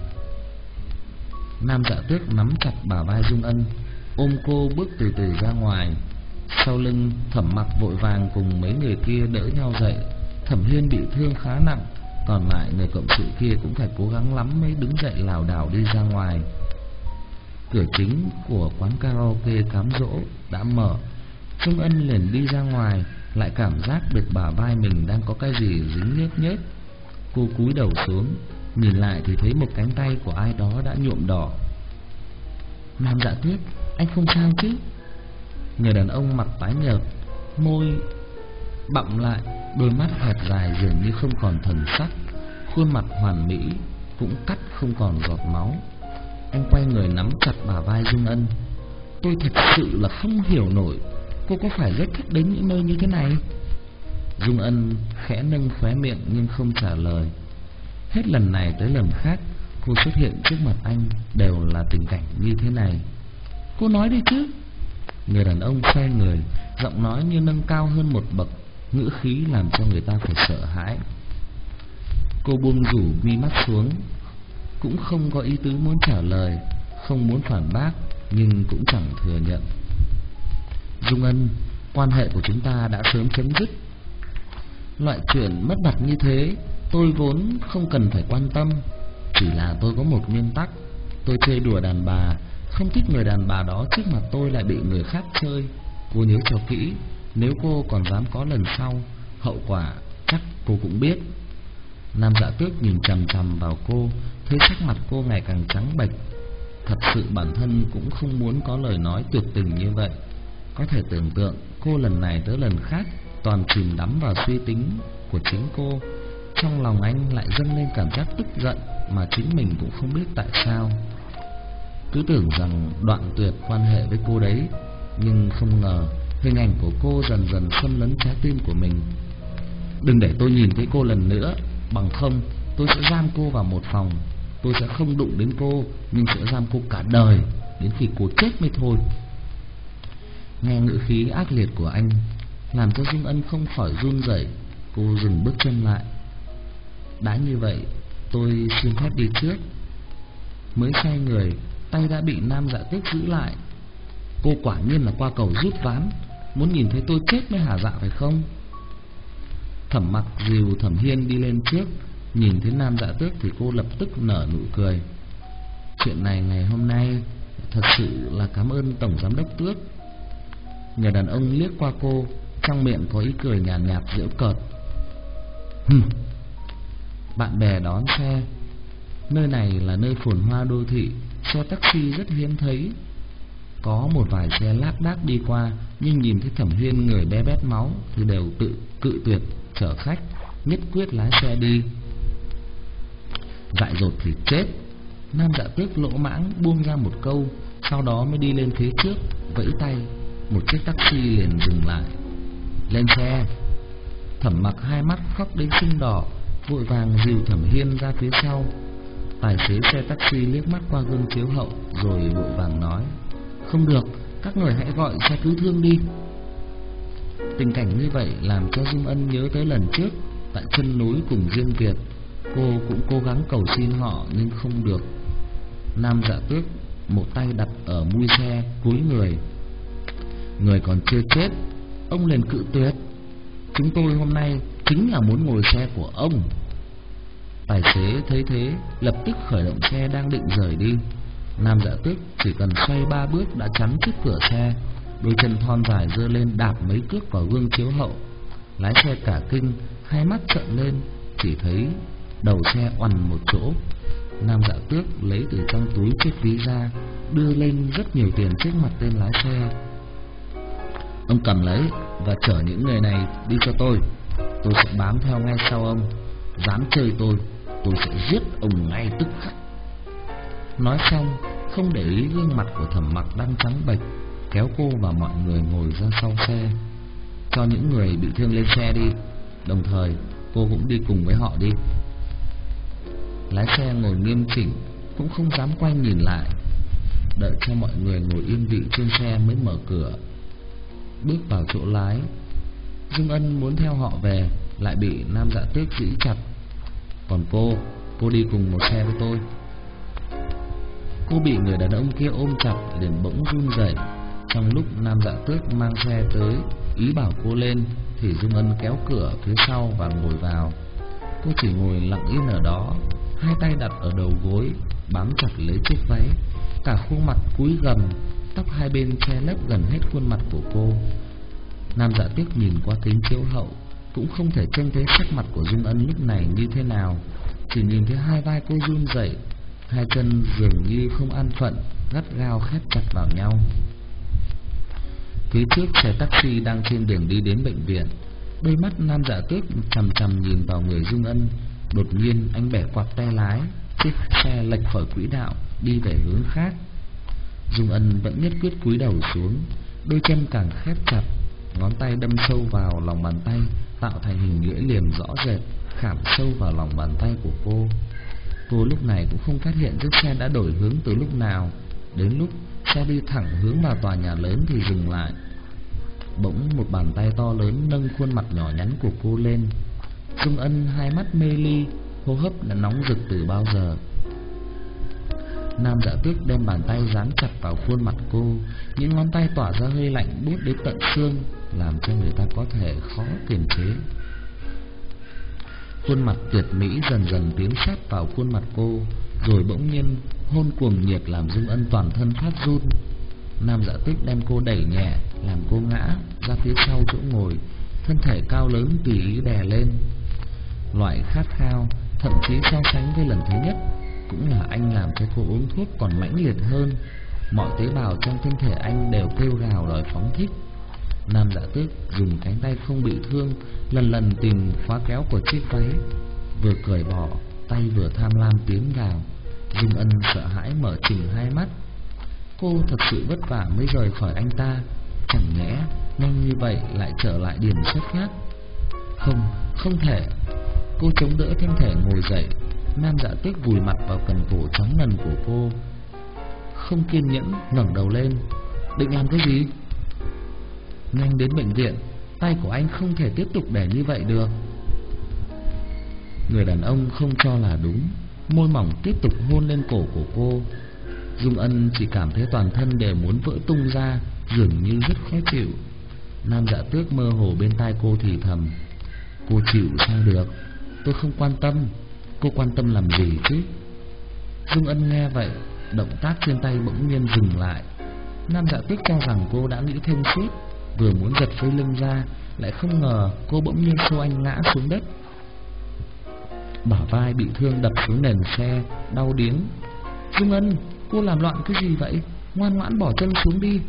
Nam Dạ Tước nắm chặt bả vai Dung Ân, ôm cô bước từ từ ra ngoài. Sau lưng, Thẩm Mặc vội vàng cùng mấy người kia đỡ nhau dậy. Thẩm Hiên bị thương khá nặng, còn lại người cộng sự kia cũng phải cố gắng lắm mới đứng dậy lảo đảo đi ra ngoài. Cửa chính của quán karaoke cám dỗ đã mở. Dung Ân liền đi ra ngoài, lại cảm giác được bả vai mình đang có cái gì dính nhớt nhớt. Cô cúi đầu xuống, nhìn lại thì thấy một cánh tay của ai đó đã nhuộm đỏ. Nam Dạ Tước, anh không sao chứ? Người đàn ông mặt tái nhợt, môi bặm lại, đôi mắt hẹp dài dường như không còn thần sắc, khuôn mặt hoàn mỹ cũng cắt không còn giọt máu. Anh quay người nắm chặt bả vai Dung Ân. Tôi thật sự là không hiểu nổi, cô có phải rất thích đến những nơi như thế này? Dung Ân khẽ nâng khóe miệng nhưng không trả lời. Hết lần này tới lần khác, cô xuất hiện trước mặt anh đều là tình cảnh như thế này. Cô nói đi chứ. Người đàn ông xoay người, giọng nói như nâng cao hơn một bậc, ngữ khí làm cho người ta phải sợ hãi. Cô buông rủ mi mắt xuống, cũng không có ý tứ muốn trả lời, không muốn phản bác, nhưng cũng chẳng thừa nhận. Dung Ân, quan hệ của chúng ta đã sớm chấm dứt. Loại chuyện mất mặt như thế tôi vốn không cần phải quan tâm. Chỉ là tôi có một nguyên tắc. Tôi chơi đùa đàn bà, không thích người đàn bà đó trước mặt tôi lại bị người khác chơi. Cô nhớ cho kỹ, nếu cô còn dám có lần sau, hậu quả chắc cô cũng biết. Nam Dạ Tước nhìn chằm chằm vào cô, thấy sắc mặt cô ngày càng trắng bệch. Thật sự bản thân cũng không muốn có lời nói tuyệt tình như vậy. Có thể tưởng tượng cô lần này tới lần khác toàn chìm đắm vào suy tính của chính cô. Trong lòng anh lại dâng lên cảm giác tức giận mà chính mình cũng không biết tại sao. Cứ tưởng rằng đoạn tuyệt quan hệ với cô đấy, nhưng không ngờ hình ảnh của cô dần dần xâm lấn trái tim của mình. Đừng để tôi nhìn thấy cô lần nữa, bằng không tôi sẽ giam cô vào một phòng. Tôi sẽ không đụng đến cô, nhưng sẽ giam cô cả đời, đến khi cô chết mới thôi. Nghe ngữ khí ác liệt của anh làm cho Dung Ân không khỏi run rẩy. Cô dừng bước chân lại. Đã như vậy, tôi xin phép đi trước. Mới xoay người, tay đã bị Nam Dạ Tước giữ lại. Cô quả nhiên là qua cầu rút ván, muốn nhìn thấy tôi chết mới hả dạ phải không? Thẩm Mặc dìu Thẩm Hiên đi lên trước, Nhìn thấy Nam Dạ Tước thì cô lập tức nở nụ cười. Chuyện này ngày hôm nay thật sự là cảm ơn Tổng Giám Đốc Tước. Người đàn ông liếc qua cô, trong miệng có ý cười nhàn nhạt, nhạt giễu cợt. Hừm. Bạn bè đón xe. Nơi này là nơi phồn hoa đô thị, xe taxi rất hiếm thấy. Có một vài xe lác đác đi qua, nhưng nhìn thấy Thẩm Huyên người be bét máu thì đều tự cự tuyệt chở khách, nhất quyết lái xe đi. Dại dột thì chết. Nam Dạ Tước lỗ mãng buông ra một câu, sau đó mới đi lên phía trước, vẫy tay. Một chiếc taxi liền dừng lại. Lên xe. Thẩm Mặc hai mắt khóc đến sưng đỏ, vội vàng dìu Thẩm Hiên ra phía sau. Tài xế xe taxi liếc mắt qua gương chiếu hậu rồi vội vàng nói: Không được, các người hãy gọi xe cứu thương đi. Tình cảnh như vậy làm cho Dung Ân nhớ tới lần trước tại chân núi cùng Diên Việt. Cô cũng cố gắng cầu xin họ nhưng không được. Nam Dạ Tước một tay đặt ở mui xe, cúi người. Người còn chưa chết, ông liền cự tuyệt. Chúng tôi hôm nay chính là muốn ngồi xe của ông. Tài xế thấy thế lập tức khởi động xe đang định rời đi. Nam Dạ Tước chỉ cần xoay ba bước đã chắn trước cửa xe, đôi chân thon dài giơ lên đạp mấy cước vào gương chiếu hậu. Lái xe cả kinh, hai mắt trợn lên, chỉ thấy đầu xe oằn một chỗ. Nam Dạ Tước lấy từ trong túi chiếc ví ra, đưa lên rất nhiều tiền trước mặt tên lái xe. Ông cầm lấy và chở những người này đi cho tôi. Tôi sẽ bám theo ngay sau ông. Dám chơi tôi, tôi sẽ giết ông ngay tức khắc. Nói xong, không để ý gương mặt của Thẩm Mặc đang trắng bệch, kéo cô và mọi người ngồi ra sau xe. Cho những người bị thương lên xe đi, đồng thời cô cũng đi cùng với họ đi. Lái xe ngồi nghiêm chỉnh, cũng không dám quay nhìn lại. Đợi cho mọi người ngồi yên vị trên xe mới mở cửa. Bước vào chỗ lái, Dung Ân muốn theo họ về, lại bị Nam Dạ Tước giữ chặt. Còn cô, cô đi cùng một xe với tôi. Cô bị người đàn ông kia ôm chặt liền bỗng run rẩy. Trong lúc Nam Dạ Tước mang xe tới, ý bảo cô lên, thì Dung Ân kéo cửa phía sau và ngồi vào. Cô chỉ ngồi lặng yên ở đó, hai tay đặt ở đầu gối, bám chặt lấy chiếc váy, cả khuôn mặt cúi gằm, tóc hai bên che lấp gần hết khuôn mặt của cô. Nam Dạ Tước nhìn qua kính chiếu hậu, cũng không thể trông thấy sắc mặt của Dung Ân lúc này như thế nào, chỉ nhìn thấy hai vai cô run rẩy, hai chân dường như không an phận, gắt gao khép chặt vào nhau. Phía trước xe taxi đang trên đường đi đến bệnh viện. Đôi mắt Nam Dạ Tước chằm chằm nhìn vào người Dung Ân. Đột nhiên anh bẻ quạt tay lái, chiếc xe lệch khỏi quỹ đạo, đi về hướng khác. Dung Ân vẫn nhất quyết cúi đầu xuống, đôi chân càng khép chặt, ngón tay đâm sâu vào lòng bàn tay, tạo thành hình lưỡi liềm rõ rệt, khảm sâu vào lòng bàn tay của cô. Cô lúc này cũng không phát hiện chiếc xe đã đổi hướng từ lúc nào. Đến lúc xe đi thẳng hướng vào tòa nhà lớn thì dừng lại. Bỗng một bàn tay to lớn nâng khuôn mặt nhỏ nhắn của cô lên. Dung Ân hai mắt mê ly, hô hấp đã nóng rực từ bao giờ. Nam Dạ Tước đem bàn tay dán chặt vào khuôn mặt cô, những ngón tay tỏa ra hơi lạnh buốt đến tận xương, làm cho người ta có thể khó kiềm chế. Khuôn mặt tuyệt mỹ dần dần tiến sát vào khuôn mặt cô, rồi bỗng nhiên hôn cuồng nhiệt làm Dung Ân toàn thân phát run. Nam Dạ Tước đem cô đẩy nhẹ, làm cô ngã ra phía sau chỗ ngồi, thân thể cao lớn tùy ý đè lên. Loại khát khao, thậm chí so sánh với lần thứ nhất, cũng là anh làm cho cô uống thuốc còn mãnh liệt hơn. Mọi tế bào trong thân thể anh đều kêu gào đòi phóng thích. Nam Dạ Tước dùng cánh tay không bị thương, lần lần tìm khóa kéo của chiếc váy, vừa cởi bỏ, tay vừa tham lam tiến vào. Dung Ân sợ hãi mở chừng hai mắt. Cô thật sự vất vả mới rời khỏi anh ta, chẳng nhẽ nhanh như vậy lại trở lại điểm xuất phát? Không, không thể. Cô chống đỡ thân thể ngồi dậy. Nam Dạ Tước vùi mặt vào cần cổ trắng ngần của cô, không kiên nhẫn ngẩng đầu lên. Định làm cái gì? Nhanh đến bệnh viện, tay của anh không thể tiếp tục để như vậy được. Người đàn ông không cho là đúng, môi mỏng tiếp tục hôn lên cổ của cô. Dung Ân chỉ cảm thấy toàn thân đều muốn vỡ tung ra, dường như rất khó chịu. Nam Dạ Tước mơ hồ bên tai cô thì thầm: Cô chịu sao được, tôi không quan tâm. Cô quan tâm làm gì chứ? Dung Ân nghe vậy, động tác trên tay bỗng nhiên dừng lại. Nam Dạ Tước cho rằng cô đã nghĩ thông suốt, vừa muốn giật dây lưng ra, lại không ngờ cô bỗng nhiên xô anh ngã xuống đất. Bả vai bị thương đập xuống nền xe, đau điếng. Dung Ân, cô làm loạn cái gì vậy? Ngoan ngoãn bỏ chân xuống đi.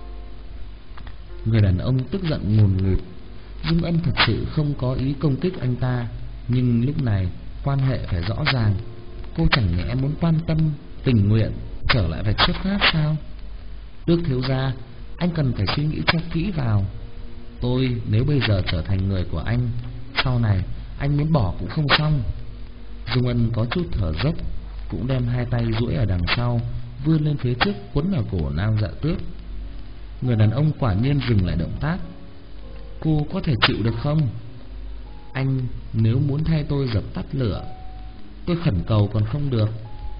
Người đàn ông tức giận ngùn ngụt. Dung Ân thật sự không có ý công kích anh ta, nhưng lúc này quan hệ phải rõ ràng. Cô chẳng nhẽ muốn quan tâm, tình nguyện trở lại vạch xuất phát sao? Tước thiếu gia, anh cần phải suy nghĩ cho kỹ vào. Tôi nếu bây giờ trở thành người của anh, sau này anh muốn bỏ cũng không xong. Dung Ân có chút thở dốc, cũng đem hai tay duỗi ở đằng sau, vươn lên phía trước quấn ở cổ Nam Dạ Tước. Người đàn ông quả nhiên dừng lại động tác. Cô có thể chịu được không? Anh nếu muốn thay tôi dập tắt lửa, tôi khẩn cầu còn không được.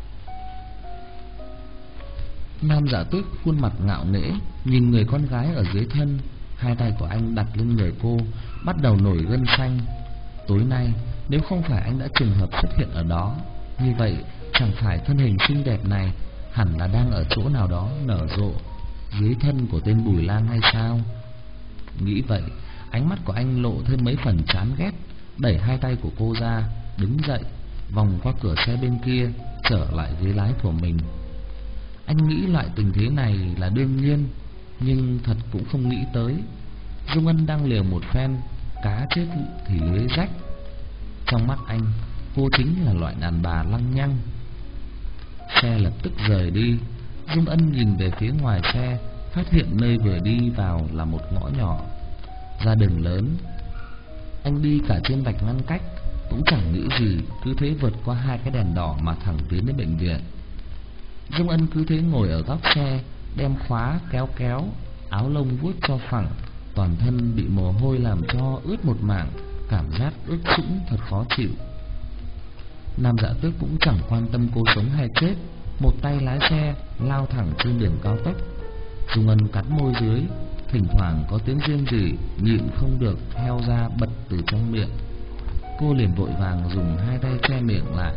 Nam Dạ Tước khuôn mặt ngạo nghễ nhìn người con gái ở dưới thân. Hai tay của anh đặt lên người cô, bắt đầu nổi gân xanh. Tối nay nếu không phải anh đã trùng hợp xuất hiện ở đó, như vậy chẳng phải thân hình xinh đẹp này hẳn là đang ở chỗ nào đó nở rộ dưới thân của tên Bùi Lang hay sao? Nghĩ vậy, ánh mắt của anh lộ thêm mấy phần chán ghét, đẩy hai tay của cô ra, đứng dậy, vòng qua cửa xe bên kia, trở lại ghế lái của mình. Anh nghĩ loại tình thế này là đương nhiên, nhưng thật cũng không nghĩ tới Dung Ân đang liều một phen, cá chết thì lưới rách. Trong mắt anh, cô chính là loại đàn bà lăng nhăng. Xe lập tức rời đi. Dung Ân nhìn về phía ngoài xe, phát hiện nơi vừa đi vào là một ngõ nhỏ, ra đường lớn. Anh đi cả trên vạch ngăn cách, cũng chẳng nghĩ gì, cứ thế vượt qua hai cái đèn đỏ mà thẳng tiến đến bệnh viện. Dung Ân cứ thế ngồi ở góc xe, đem khóa kéo kéo, áo lông vuốt cho phẳng, toàn thân bị mồ hôi làm cho ướt một mảng, cảm giác ướt sũng thật khó chịu. Nam Dạ Tước cũng chẳng quan tâm cô sống hay chết, một tay lái xe lao thẳng trên đường cao tốc. Dung Ân cắn môi dưới, thỉnh thoảng có tiếng rên rỉ nhịn không được heo ra bật từ trong miệng. Cô liền vội vàng dùng hai tay che miệng lại.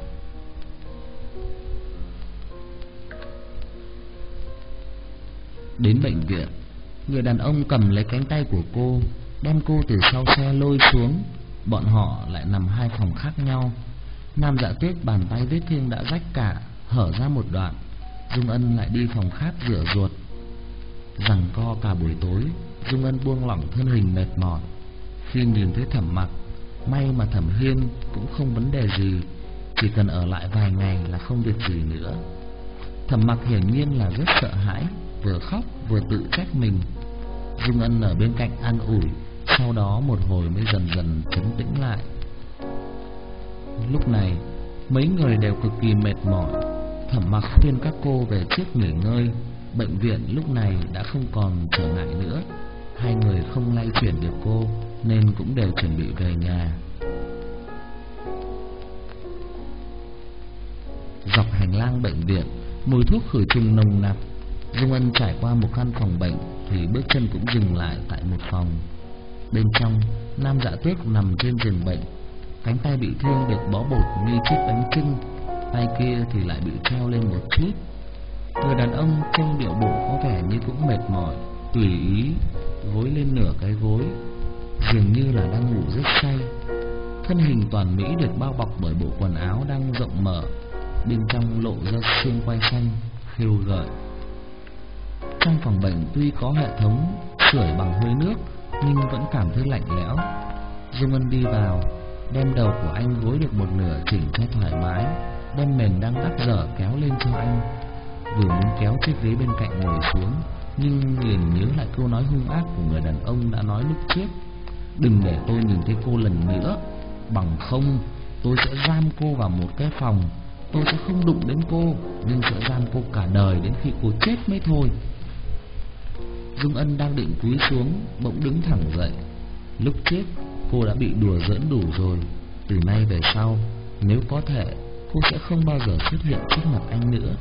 Đến bệnh viện, người đàn ông cầm lấy cánh tay của cô, đem cô từ sau xe lôi xuống. Bọn họ lại nằm hai phòng khác nhau. Nam Dạ Tước bàn tay vết thương đã rách cả, hở ra một đoạn. Dung Ân lại đi phòng khác rửa ruột. Giằng co cả buổi tối, Dung Ân buông lỏng thân hình mệt mỏi. Khi nhìn thấy Thẩm Mặc, may mà Thẩm Hiên cũng không vấn đề gì, chỉ cần ở lại vài ngày là không việc gì nữa. Thẩm Mặc hiển nhiên là rất sợ hãi, vừa khóc vừa tự trách mình. Dung Ân ở bên cạnh an ủi, sau đó một hồi mới dần dần trấn tĩnh lại. Lúc này mấy người đều cực kỳ mệt mỏi. Thẩm Mặc khuyên các cô về trước nghỉ ngơi. Bệnh viện lúc này đã không còn trở ngại nữa. Hai người không lay chuyển được cô, nên cũng đều chuẩn bị về nhà. Dọc hành lang bệnh viện, mùi thuốc khử trùng nồng nặc. Dung Ân trải qua một căn phòng bệnh thì bước chân cũng dừng lại tại một phòng. Bên trong, Nam Dạ Tước nằm trên giường bệnh, cánh tay bị thương được bó bột như chiếc bánh chưng, tay kia thì lại bị treo lên một chút. Người đàn ông trông điệu bộ có vẻ như cũng mệt mỏi, tùy ý gối lên nửa cái gối, dường như là đang ngủ rất say. Thân hình toàn mỹ được bao bọc bởi bộ quần áo đang rộng mở, bên trong lộ ra xương quai xanh khêu gợi. Trong phòng bệnh tuy có hệ thống sưởi bằng hơi nước, nhưng vẫn cảm thấy lạnh lẽo. Dung Ân đi vào, đem đầu của anh gối được một nửa chỉnh cho thoải mái, đem mền đang đắp dở kéo lên cho anh. Vừa muốn kéo chiếc ghế bên cạnh ngồi xuống, nhưng liền nhớ lại câu nói hung ác của người đàn ông đã nói lúc trước: đừng để tôi nhìn thấy cô lần nữa, bằng không tôi sẽ giam cô vào một cái phòng. Tôi sẽ không đụng đến cô, nhưng sẽ giam cô cả đời đến khi cô chết mới thôi. Dung Ân đang định cúi xuống, bỗng đứng thẳng dậy. Lúc trước cô đã bị đùa giỡn đủ rồi, từ nay về sau nếu có thể, cô sẽ không bao giờ xuất hiện trước mặt anh nữa.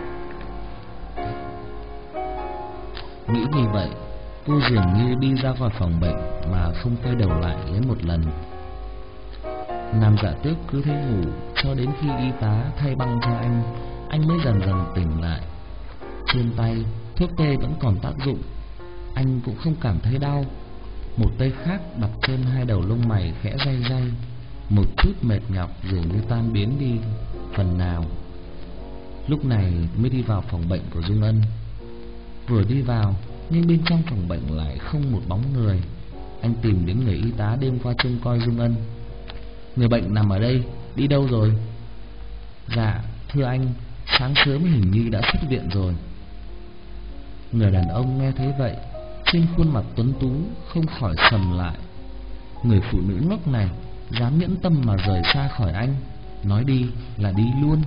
Nghĩ như vậy, cô dường như đi ra khỏi phòng bệnh mà không quay đầu lại lấy một lần. Nam Dạ Tước cứ thế ngủ cho đến khi y tá thay băng cho anh, anh mới dần dần tỉnh lại. Trên tay thuốc tê vẫn còn tác dụng, anh cũng không cảm thấy đau. Một tay khác đặt trên hai đầu lông mày khẽ day day, một chút mệt nhọc dường như tan biến đi phần nào. Lúc này mới đi vào phòng bệnh của Dung Ân. Vừa đi vào, nhưng bên trong phòng bệnh lại không một bóng người. Anh tìm đến người y tá đêm qua trông coi Dung Ân. Người bệnh nằm ở đây, đi đâu rồi? Dạ, thưa anh, sáng sớm hình như đã xuất viện rồi. Người đàn ông nghe thấy vậy, trên khuôn mặt tuấn tú không khỏi sầm lại. Người phụ nữ ngốc này dám nhẫn tâm mà rời xa khỏi anh, nói đi là đi luôn.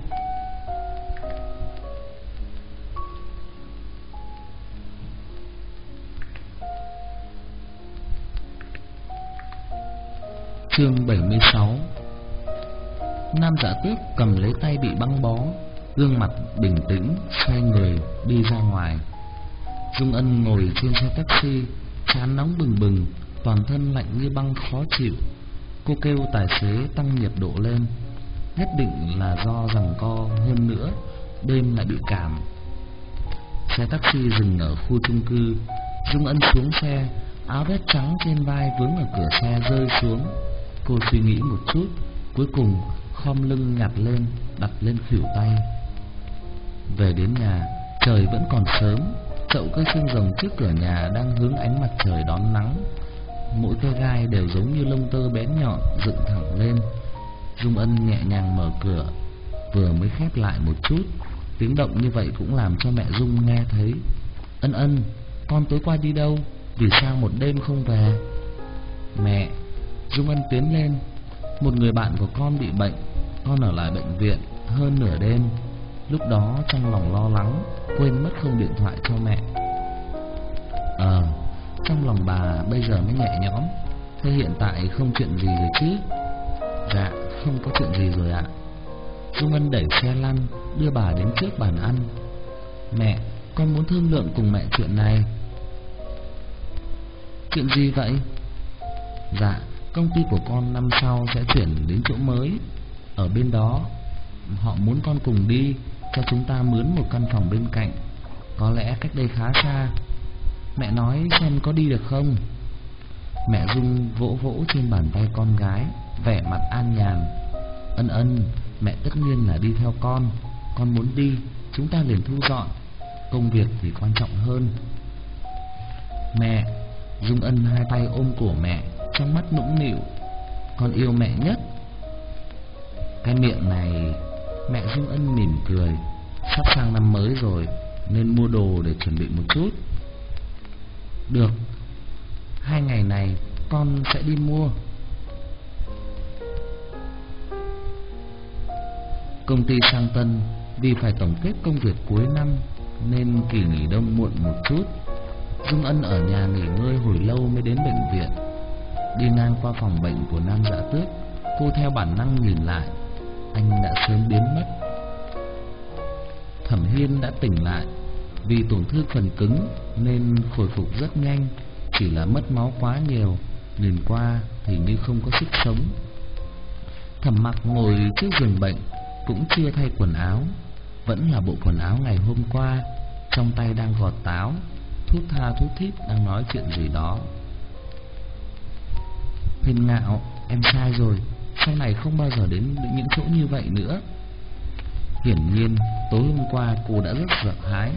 Chương bảy mươi sáu. Nam Dạ Tước cầm lấy tay bị băng bó, gương mặt bình tĩnh xoay người đi ra ngoài. Dung Ân ngồi trên xe taxi, trán nóng bừng bừng, toàn thân lạnh như băng khó chịu. Cô kêu tài xế tăng nhiệt độ lên, nhất định là do giằng co, hơn nữa đêm lại bị cảm. Xe taxi dừng ở khu chung cư. Dung Ân xuống xe, áo vest trắng trên vai vướng ở cửa xe rơi xuống. Cô suy nghĩ một chút, cuối cùng khom lưng nhặt lên, đặt lên khuỷu tay. Về đến nhà, trời vẫn còn sớm. Chậu cây xương rồng trước cửa nhà đang hướng ánh mặt trời đón nắng. Mỗi cây gai đều giống như lông tơ bén nhọn dựng thẳng lên. Dung Ân nhẹ nhàng mở cửa, vừa mới khép lại một chút. Tiếng động như vậy cũng làm cho mẹ Dung nghe thấy. Ân Ân, con tối qua đi đâu? Vì sao một đêm không về? Mẹ. Dung Ân tiến lên. Một người bạn của con bị bệnh, con ở lại bệnh viện hơn nửa đêm. Lúc đó trong lòng lo lắng, quên mất không điện thoại cho mẹ. Ờ, trong lòng bà bây giờ mới nhẹ nhõm. Thế hiện tại không chuyện gì rồi chứ? Dạ, không có chuyện gì rồi ạ. Dung Ân đẩy xe lăn, đưa bà đến trước bàn ăn. Mẹ, con muốn thương lượng cùng mẹ chuyện này. Chuyện gì vậy? Dạ, công ty của con năm sau sẽ chuyển đến chỗ mới. Ở bên đó họ muốn con cùng đi, cho chúng ta mướn một căn phòng bên cạnh. Có lẽ cách đây khá xa. Mẹ nói xem có đi được không? Mẹ Dung vỗ vỗ trên bàn tay con gái, vẻ mặt an nhàn. Ân Ân, mẹ tất nhiên là đi theo con. Con muốn đi, chúng ta liền thu dọn. Công việc thì quan trọng hơn. Mẹ. Dung Ân hai tay ôm cổ mẹ, trong mắt nũng nịu. Con yêu mẹ nhất. Cái miệng này. Mẹ Dung Ân mỉm cười. Sắp sang năm mới rồi, nên mua đồ để chuẩn bị một chút. Được, hai ngày này con sẽ đi mua. Công ty sang Tân vì phải tổng kết công việc cuối năm nên kỳ nghỉ đông muộn một chút. Dung Ân ở nhà nghỉ ngơi hồi lâu mới đến bệnh viện. Đi ngang qua phòng bệnh của Nam Dạ Tước, cô theo bản năng nhìn lại. Anh đã sớm biến mất. Thẩm Hiên đã tỉnh lại. Vì tổn thương phần cứng nên khôi phục rất nhanh, chỉ là mất máu quá nhiều, nhìn qua thì như không có sức sống. Thẩm Mặc ngồi trước giường bệnh, cũng chưa thay quần áo, vẫn là bộ quần áo ngày hôm qua, trong tay đang gọt táo, thút tha thút thít đang nói chuyện gì đó. Hiên Ngạo, em sai rồi, sau này không bao giờ đến những chỗ như vậy nữa. Hiển nhiên tối hôm qua cô đã rất sợ hãi.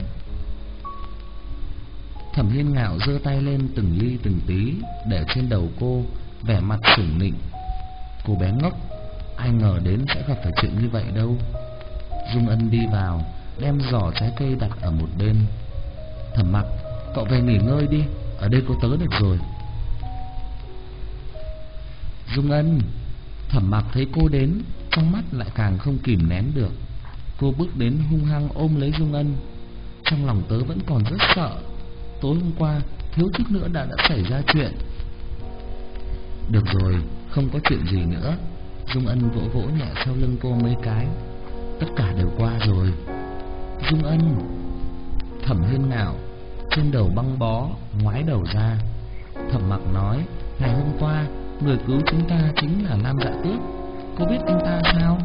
Thẩm Hiên Ngạo giơ tay lên từng ly từng tí để trên đầu cô, vẻ mặt sủng nịnh. Cô bé ngốc, ai ngờ đến sẽ gặp phải chuyện như vậy đâu. Dung Ân đi vào, đem giỏ trái cây đặt ở một bên. Thẩm Mặc, cậu về nghỉ ngơi đi, ở đây có tớ được rồi. Dung Ân. Thẩm Mặc thấy cô đến, trong mắt lại càng không kìm nén được. Cô bước đến hung hăng ôm lấy Dung Ân. Trong lòng tớ vẫn còn rất sợ. Tối hôm qua thiếu chút nữa đã đã xảy ra chuyện. Được rồi, không có chuyện gì nữa. Dung Ân vỗ vỗ nhẹ sau lưng cô mấy cái. Tất cả đều qua rồi. Dung Ân. Thẩm Hiên Ngạo trên đầu băng bó, ngoái đầu ra. Thẩm Mặc nói, ngày hôm qua người cứu chúng ta chính là Nam Dạ Tước. Cô biết anh ta sao?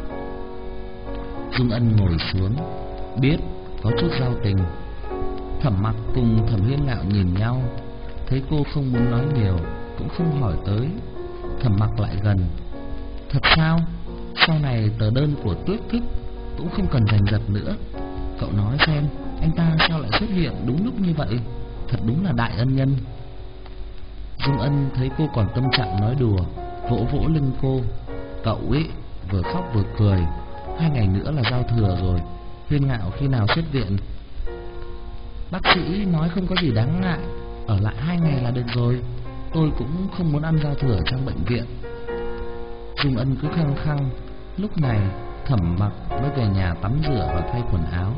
Dung Ân ngồi xuống. Biết, có chút giao tình. Thẩm Mặc cùng Thẩm Hiên Ngạo nhìn nhau, thấy cô không muốn nói nhiều, cũng không hỏi tới. Thẩm Mặc lại gần. Thật sao? Sau này tờ đơn của Tước Thức cũng không cần giành giật nữa. Cậu nói xem, anh ta sao lại xuất hiện đúng lúc như vậy? Thật đúng là đại ân nhân. Dung Ân thấy cô còn tâm trạng nói đùa, vỗ vỗ lưng cô. Cậu ấy vừa khóc vừa cười. Hai ngày nữa là giao thừa rồi. Hiên Ngạo khi nào xuất viện? Bác sĩ nói không có gì đáng ngại, ở lại hai ngày là được rồi. Tôi cũng không muốn ăn giao thừa trong bệnh viện. Dung Ân cứ khăng khăng. Lúc này Thẩm Mặc mới về nhà tắm rửa và thay quần áo.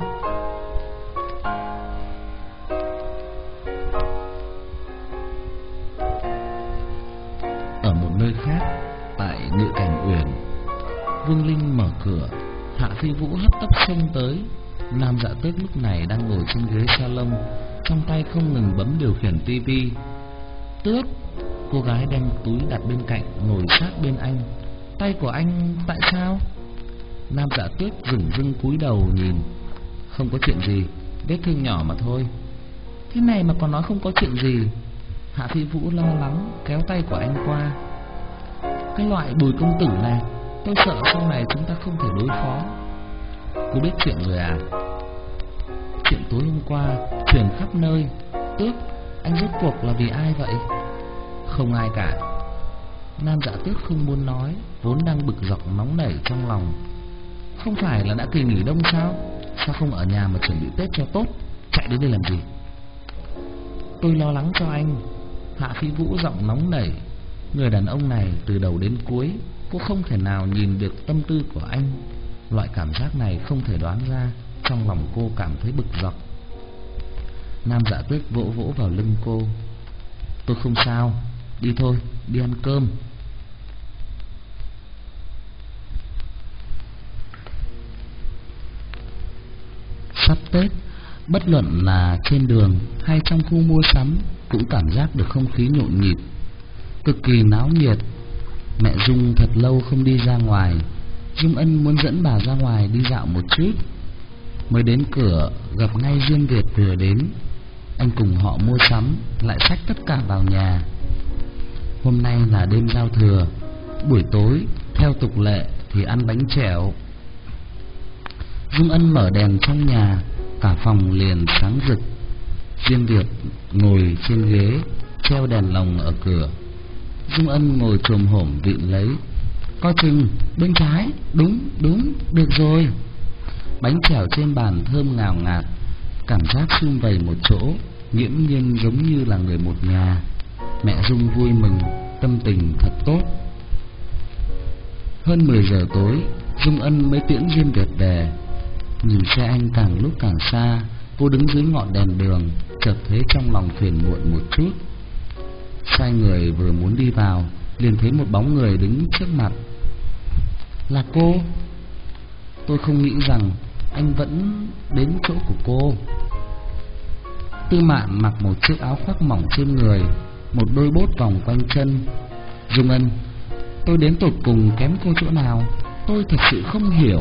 Ở một nơi khác, tại Ngự Cảnh Uyển, Vương Linh mở cửa. Hạ Phi Vũ hấp tấp xông tới. Nam Dạ Tước lúc này đang ngồi trên ghế salon, trong tay không ngừng bấm điều khiển tivi. Tước, cô gái đem túi đặt bên cạnh, ngồi sát bên anh. Tay của anh tại sao? Nam Dạ Tước dửng dưng cúi đầu nhìn. Không có chuyện gì, vết thương nhỏ mà thôi. Thế này mà còn nói không có chuyện gì. Hạ Phi Vũ lo lắng kéo tay của anh qua. Cái loại Bùi công tử này, tôi sợ sau này chúng ta không thể đối phó. Cô biết chuyện rồi à? Chuyện tối hôm qua truyền khắp nơi. Tước, anh rốt cuộc là vì ai vậy? Không ai cả. Nam Dạ Tước không muốn nói, vốn đang bực dọc nóng nảy trong lòng. Không phải là đã kỳ nghỉ đông sao? Sao không ở nhà mà chuẩn bị Tết cho tốt? Chạy đến đây làm gì? Tôi lo lắng cho anh. Hạ Phi Vũ giọng nóng nảy. Người đàn ông này từ đầu đến cuối, cô không thể nào nhìn được tâm tư của anh. Loại cảm giác này không thể đoán ra. Trong lòng cô cảm thấy bực dọc. Nam Dạ Tước vỗ vỗ vào lưng cô. Tôi không sao, đi thôi, đi ăn cơm. Sắp Tết, bất luận là trên đường hay trong khu mua sắm, cũng cảm giác được không khí nhộn nhịp, cực kỳ náo nhiệt. Mẹ Dung thật lâu không đi ra ngoài. Dung Ân muốn dẫn bà ra ngoài đi dạo một chút. Mới đến cửa gặp ngay Diên Việt vừa đến. Anh cùng họ mua sắm, lại xách tất cả vào nhà. Hôm nay là đêm giao thừa. Buổi tối theo tục lệ thì ăn bánh chèo. Dung Ân mở đèn trong nhà, cả phòng liền sáng rực. Diên Việt ngồi trên ghế, treo đèn lồng ở cửa. Dung Ân ngồi chồm hổm vịn lấy. Coi chừng, bên trái, đúng, đúng, được rồi. Bánh chèo trên bàn thơm ngào ngạt, cảm giác sum vầy một chỗ, nghiễm nhiên giống như là người một nhà. Mẹ Dung vui mừng, tâm tình thật tốt. Hơn mười giờ tối, Dung Ân mới tiễn Diên Việt về. Nhìn xe anh càng lúc càng xa, cô đứng dưới ngọn đèn đường, chợt thấy trong lòng phiền muộn một chút. Xoay người vừa muốn đi vào, liền thấy một bóng người đứng trước mặt. Là cô. Tôi không nghĩ rằng anh vẫn đến chỗ của cô. Tư Mạn mặc một chiếc áo khoác mỏng trên người, một đôi bốt vòng quanh chân. Dung Ân, tôi đến tột cùng kém cô chỗ nào? Tôi thật sự không hiểu.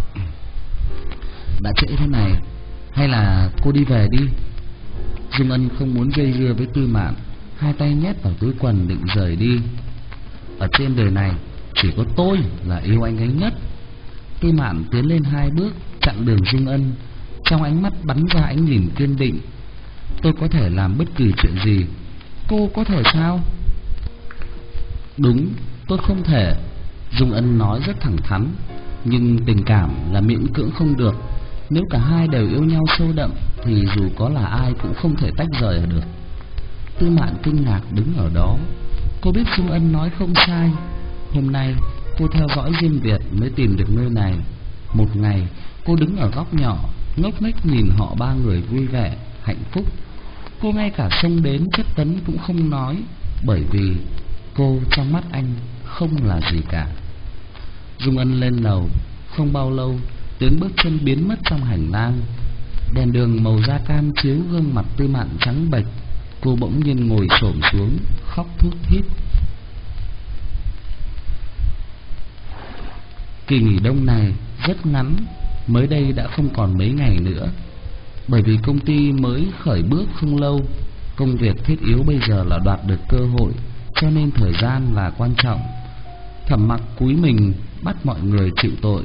Đã trễ thế này, hay là cô đi về đi. Dung Ân không muốn dây dưa với Tư Mạn, hai tay nhét vào túi quần định rời đi. Ở trên đời này chỉ có tôi là yêu anh ấy nhất. Tư Mạn tiến lên hai bước, chặn đường Dung Ân, trong ánh mắt bắn ra ánh nhìn kiên định. Tôi có thể làm bất kỳ chuyện gì, cô có thể sao? Đúng, tôi không thể. Dung Ân nói rất thẳng thắn, nhưng tình cảm là miễn cưỡng không được. Nếu cả hai đều yêu nhau sâu đậm thì dù có là ai cũng không thể tách rời được. Tư Mạn kinh ngạc đứng ở đó. Cô biết Dung Ân nói không sai. Hôm nay cô theo dõi Diên Việt mới tìm được nơi này. Một ngày cô đứng ở góc nhỏ, ngốc nghếch nhìn họ ba người vui vẻ, hạnh phúc. Cô ngay cả xông đến chất vấn cũng không nói, bởi vì cô trong mắt anh không là gì cả. Dung Ân lên lầu. Không bao lâu, tiếng bước chân biến mất trong hành lang. Đèn đường màu da cam chiếu gương mặt Tư Mạn trắng bệch. Cô bỗng nhiên ngồi xổm xuống, khóc thút thít. Kỳ nghỉ đông này rất ngắn, mới đây đã không còn mấy ngày nữa. Bởi vì công ty mới khởi bước không lâu, công việc thiết yếu bây giờ là đoạt được cơ hội, cho nên thời gian là quan trọng. Thẩm Mặc cúi mình bắt mọi người chịu tội.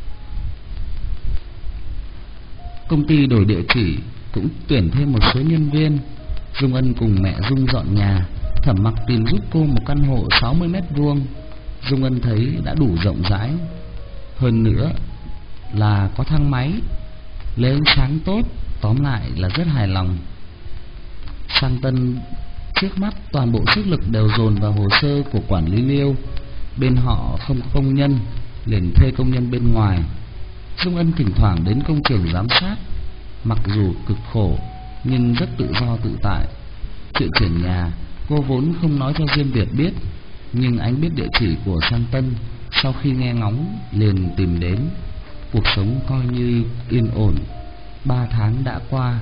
Công ty đổi địa chỉ, cũng tuyển thêm một số nhân viên. Dung Ân cùng mẹ Dung dọn nhà. Thẩm Mặc tìm giúp cô một căn hộ sáu mươi mét vuông. Dung Ân thấy đã đủ rộng rãi, hơn nữa là có thang máy, lấy ánh sáng tốt. Tóm lại là rất hài lòng. Sang Tân trước mắt toàn bộ sức lực đều dồn vào hồ sơ của quản lý Liêu. Bên họ không có công nhân, liền thuê công nhân bên ngoài. Dung Ân thỉnh thoảng đến công trường giám sát, mặc dù cực khổ nhưng rất tự do tự tại. Chuyện chuyển nhà cô vốn không nói cho Diêm Việt biết, nhưng anh biết địa chỉ của Sang Tân. Sau khi nghe ngóng liền tìm đến. Cuộc sống coi như yên ổn. Ba tháng đã qua.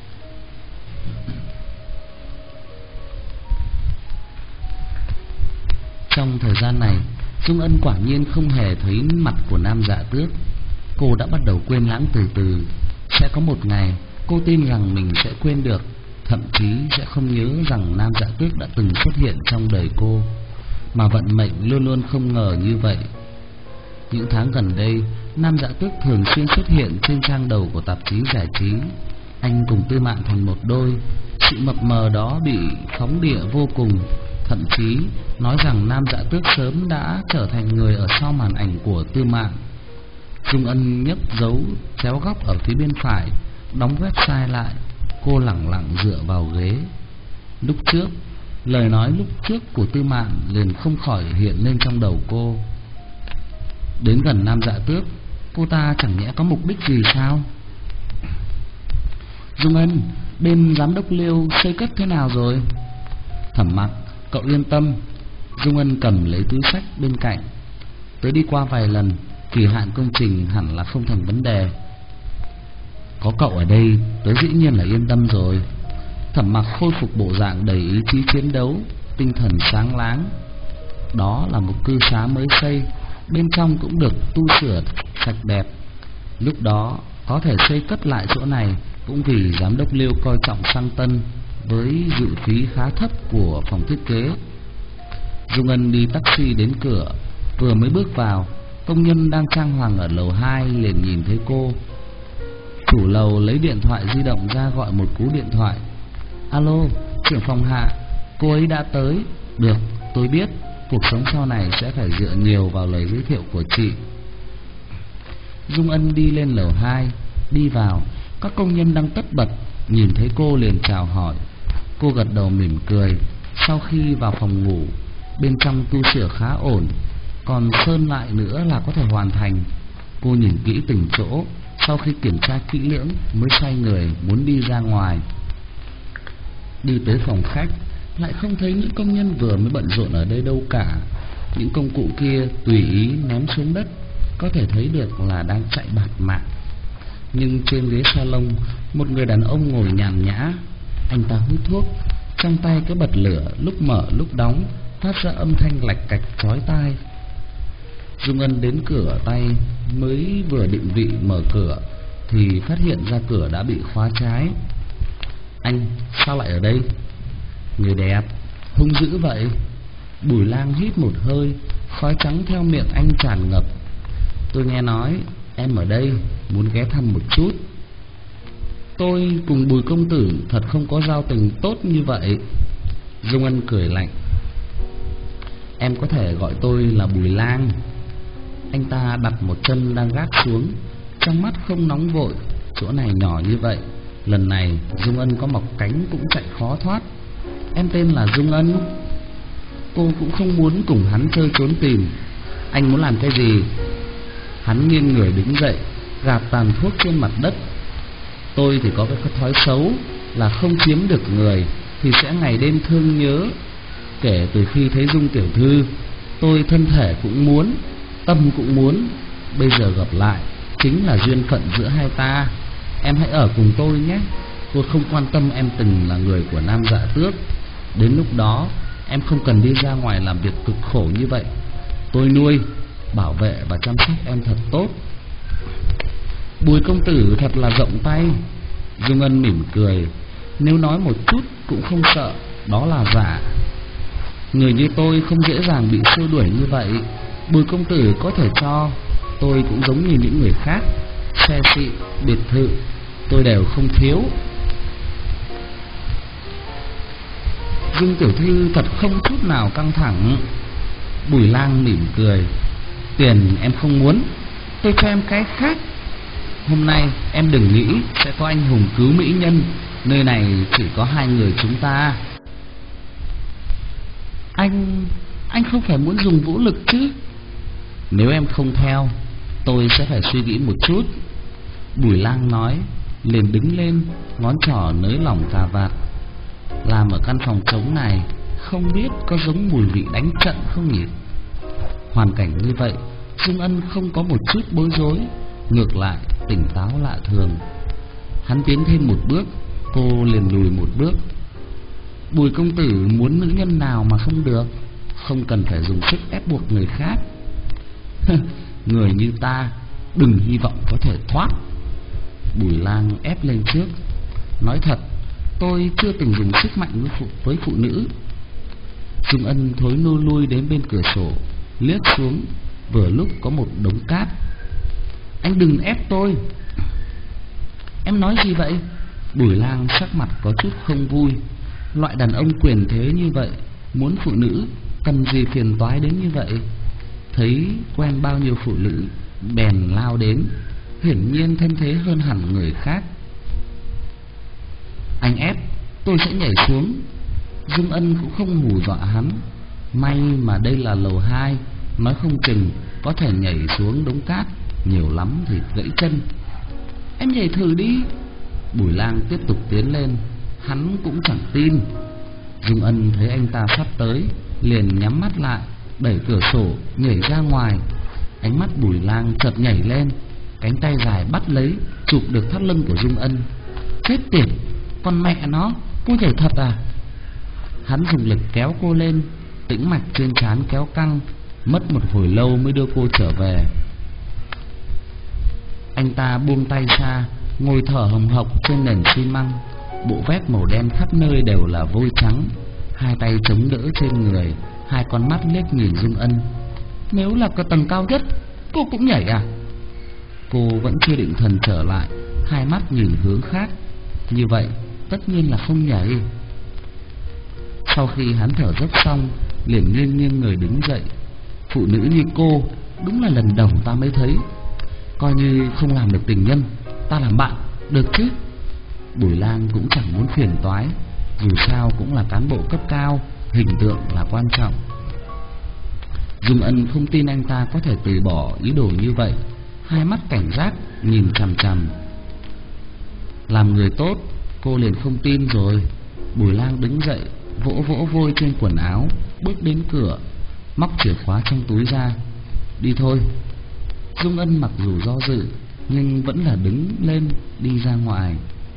Trong thời gian này, Dung Ân quả nhiên không hề thấy mặt của Nam Dạ Tước. Cô đã bắt đầu quên lãng từ từ. Sẽ có một ngày cô tin rằng mình sẽ quên được, thậm chí sẽ không nhớ rằng Nam Dạ Tước đã từng xuất hiện trong đời cô. Mà vận mệnh luôn luôn không ngờ như vậy. Những tháng gần đây, Nam Dạ Tước thường xuyên xuất hiện trên trang đầu của tạp chí giải trí. Anh cùng Tư Mạn thành một đôi. Sự mập mờ đó bị phóng địa vô cùng. Thậm chí nói rằng Nam Dạ Tước sớm đã trở thành người ở sau màn ảnh của Tư Mạn. Dung Ân nhấc dấu chéo góc ở phía bên phải, đóng website lại. Cô lẳng lặng dựa vào ghế. Lúc trước, lời nói lúc trước của Tư Mạn liền không khỏi hiện lên trong đầu cô. Đến gần Nam Dạ Tước, cô ta chẳng nhẽ có mục đích gì sao? Dung Ân, bên giám đốc Liêu xây cất thế nào rồi? Thẩm Mặc, cậu yên tâm. Dung Ân cầm lấy túi sách bên cạnh. Tớ đi qua vài lần, kỳ hạn công trình hẳn là không thành vấn đề. Có cậu ở đây, tớ dĩ nhiên là yên tâm rồi. Thẩm Mặc khôi phục bộ dạng đầy ý chí chiến đấu, tinh thần sáng láng. Đó là một cư xá mới xây, bên trong cũng được tu sửa sạch đẹp. Lúc đó có thể xây cất lại chỗ này cũng vì giám đốc Liêu coi trọng Sang Tân với dự phí khá thấp của phòng thiết kế. Dung Ân đi taxi đến cửa, vừa mới bước vào, công nhân đang trang hoàng ở lầu hai liền nhìn thấy cô. Chủ lầu lấy điện thoại di động ra gọi một cú điện thoại. Alo, trưởng phòng Hạ, cô ấy đã tới. Được, tôi biết. Cuộc sống sau này sẽ phải dựa nhiều vào lời giới thiệu của chị. Dung Ân đi lên lầu hai. Đi vào, các công nhân đang tất bật, nhìn thấy cô liền chào hỏi. Cô gật đầu mỉm cười. Sau khi vào phòng ngủ, bên trong tu sửa khá ổn, còn sơn lại nữa là có thể hoàn thành. Cô nhìn kỹ từng chỗ, sau khi kiểm tra kỹ lưỡng mới xoay người muốn đi ra ngoài. Đi tới phòng khách, lại không thấy những công nhân vừa mới bận rộn ở đây đâu cả. Những công cụ kia tùy ý ném xuống đất, có thể thấy được là đang chạy bạt mạng. Nhưng trên ghế salon, một người đàn ông ngồi nhàn nhã. Anh ta hút thuốc, trong tay cái bật lửa lúc mở lúc đóng, phát ra âm thanh lạch cạch chói tai. Dung Ân đến cửa tay, mới vừa định vị mở cửa thì phát hiện ra cửa đã bị khóa trái. Anh sao lại ở đây? Người đẹp, hung dữ vậy. Bùi Lang hít một hơi, khói trắng theo miệng anh tràn ngập. Tôi nghe nói em ở đây, muốn ghé thăm một chút. Tôi cùng Bùi công tử thật không có giao tình tốt như vậy. Dung Ân cười lạnh. Em có thể gọi tôi là Bùi Lang. Anh ta đặt một chân đang gác xuống, trong mắt không nóng vội. Chỗ này nhỏ như vậy, lần này Dung Ân có mọc cánh cũng chạy khó thoát. Em tên là Dung Ân. Cô cũng không muốn cùng hắn chơi trốn tìm. Anh muốn làm cái gì? Hắn nghiêng người đứng dậy, gạt tàn thuốc trên mặt đất. Tôi thì có cái thói xấu là không chiếm được người thì sẽ ngày đêm thương nhớ. Kể từ khi thấy Dung tiểu thư, tôi thân thể cũng muốn, tâm cũng muốn. Bây giờ gặp lại, chính là duyên phận giữa hai ta. Em hãy ở cùng tôi nhé. Tôi không quan tâm em từng là người của Nam Dạ Tước. Đến lúc đó em không cần đi ra ngoài làm việc cực khổ như vậy. Tôi nuôi, bảo vệ và chăm sóc em thật tốt. Bùi công tử thật là rộng tay. Dung Ân mỉm cười. Nếu nói một chút cũng không sợ, đó là giả. Người như tôi không dễ dàng bị xua đuổi như vậy. Bùi công tử có thể cho, tôi cũng giống như những người khác, xe xịn, biệt thự, tôi đều không thiếu. Dương tiểu thư thật không chút nào căng thẳng. Bùi Lang mỉm cười. Tiền em không muốn, tôi cho em cái khác. Hôm nay em đừng nghĩ sẽ có anh hùng cứu mỹ nhân, nơi này chỉ có hai người chúng ta. Anh... anh không phải muốn dùng vũ lực chứ? Nếu em không theo, tôi sẽ phải suy nghĩ một chút. Bùi Lang nói, liền đứng lên, ngón trỏ nới lỏng cà vạt. Làm ở căn phòng trống này, không biết có giống mùi vị đánh trận không nhỉ? Hoàn cảnh như vậy, Dung Ân không có một chút bối rối, ngược lại tỉnh táo lạ thường. Hắn tiến thêm một bước, cô liền lùi một bước. Bùi công tử muốn nữ nhân nào mà không được, không cần phải dùng sức ép buộc người khác. Người như ta đừng hy vọng có thể thoát. Bùi Lang ép lên trước. Nói thật, tôi chưa từng dùng sức mạnh với phụ, với phụ nữ. Dung Ân thối lui lui đến bên cửa sổ, liếc xuống. Vừa lúc có một đống cát. Anh đừng ép tôi. Em nói gì vậy? Bùi Lang sắc mặt có chút không vui. Loại đàn ông quyền thế như vậy, muốn phụ nữ cần gì phiền toái đến như vậy? Thấy quen bao nhiêu phụ nữ, bèn lao đến, hiển nhiên thân thế hơn hẳn người khác. Anh ép, tôi sẽ nhảy xuống. Dung Ân cũng không hù dọa hắn. May mà đây là lầu hai, nói không chừng có thể nhảy xuống đống cát, nhiều lắm thì gãy chân. Em nhảy thử đi. Bùi Lang tiếp tục tiến lên. Hắn cũng chẳng tin. Dung Ân thấy anh ta sắp tới, liền nhắm mắt lại, đẩy cửa sổ nhảy ra ngoài. Ánh mắt Bùi Lang chợt nhảy lên, cánh tay dài bắt lấy, chụp được thắt lưng của Dung Ân. Chết tiệt, con mẹ nó, cô nhảy thật à? Hắn dùng lực kéo cô lên, tĩnh mạch trên trán kéo căng, mất một hồi lâu mới đưa cô trở về. Anh ta buông tay ra, ngồi thở hồng hộc trên nền xi măng. Bộ vest màu đen khắp nơi đều là vôi trắng, hai tay chống đỡ trên người, hai con mắt liếc nhìn Dung Ân. Nếu là cái tầng cao nhất, cô cũng nhảy à? Cô vẫn chưa định thần trở lại, hai mắt nhìn hướng khác. Như vậy tất nhiên là không nhảy. Sau khi hắn thở dốc xong, liền nghiêng nghiêng người đứng dậy. Phụ nữ như cô đúng là lần đầu ta mới thấy. Coi như không làm được tình nhân, ta làm bạn được chứ? Bùi Lang cũng chẳng muốn phiền toái, dù sao cũng là cán bộ cấp cao, hình tượng là quan trọng. Dung Ân không tin anh ta có thể từ bỏ ý đồ như vậy, hai mắt cảnh giác nhìn chằm chằm. Làm người tốt, cô liền không tin rồi. Bùi Lang đứng dậy, vỗ vỗ vôi trên quần áo, bước đến cửa, móc chìa khóa trong túi ra. Đi thôi. Dung Ân mặc dù do dự, nhưng vẫn là đứng lên đi ra ngoài.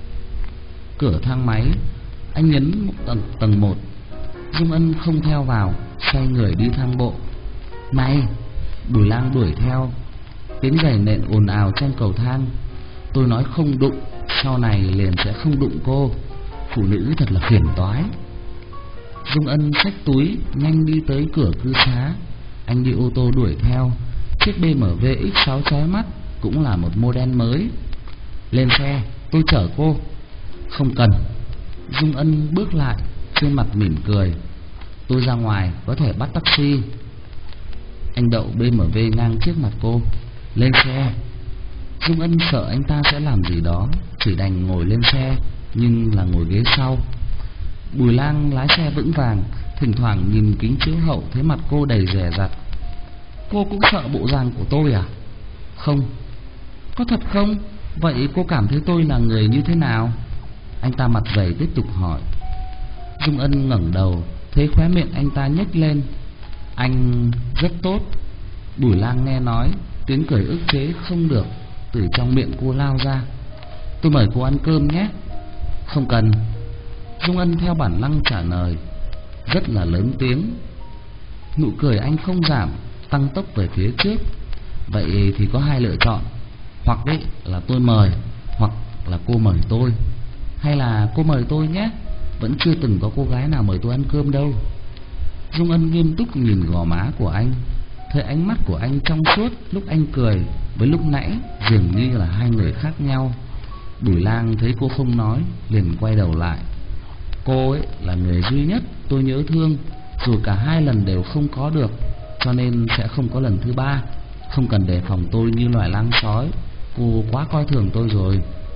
Cửa thang máy, anh nhấn tầng tầng một. Dung Ân không theo vào, xoay người đi thang bộ. Này! Bùi Lang đuổi theo. Tiếng giày nện ồn ào trên cầu thang. Tôi nói không đụng, sau này liền sẽ không đụng cô. Phụ nữ thật là phiền toái. Dung Ân xách túi nhanh đi tới cửa cư xá. Anh đi ô tô đuổi theo. Chiếc bê em vê ích sáu chói mắt, cũng là một model mới. Lên xe, tôi chở cô. Không cần. Dung Ân bước lại, trên mặt mỉm cười. Tôi ra ngoài có thể bắt taxi. Anh đậu bê em vê ngang trước mặt cô. Lên xe. Dung Ân sợ anh ta sẽ làm gì đó, chỉ đành ngồi lên xe, nhưng là ngồi ghế sau. Bùi Lang lái xe vững vàng, thỉnh thoảng nhìn kính chiếu hậu thấy mặt cô đầy dè dặt. Cô cũng sợ bộ dạng của tôi à? Không. Có thật không? Vậy cô cảm thấy tôi là người như thế nào? Anh ta mặt dày tiếp tục hỏi. Dung Ân ngẩng đầu, thấy khóe miệng anh ta nhếch lên. Anh rất tốt. Bùi Lang nghe nói, tiếng cười ức chế không được từ trong miệng cô lao ra. Tôi mời cô ăn cơm nhé. Không cần. Dung Ân theo bản năng trả lời, rất là lớn tiếng. Nụ cười anh không giảm, tăng tốc về phía trước. Vậy thì có hai lựa chọn, hoặc đấy là tôi mời, hoặc là cô mời tôi. Hay là cô mời tôi nhé, vẫn chưa từng có cô gái nào mời tôi ăn cơm đâu. Dung Ân nghiêm túc nhìn gò má của anh, thấy ánh mắt của anh trong suốt lúc anh cười với lúc nãy dường như là hai người khác nhau. Bùi Lang thấy cô không nói, liền quay đầu lại. Cô ấy là người duy nhất tôi nhớ thương, dù cả hai lần đều không có được, cho nên sẽ không có lần thứ ba. Không cần đề phòng tôi như loài lang sói, cô quá coi thường tôi rồi.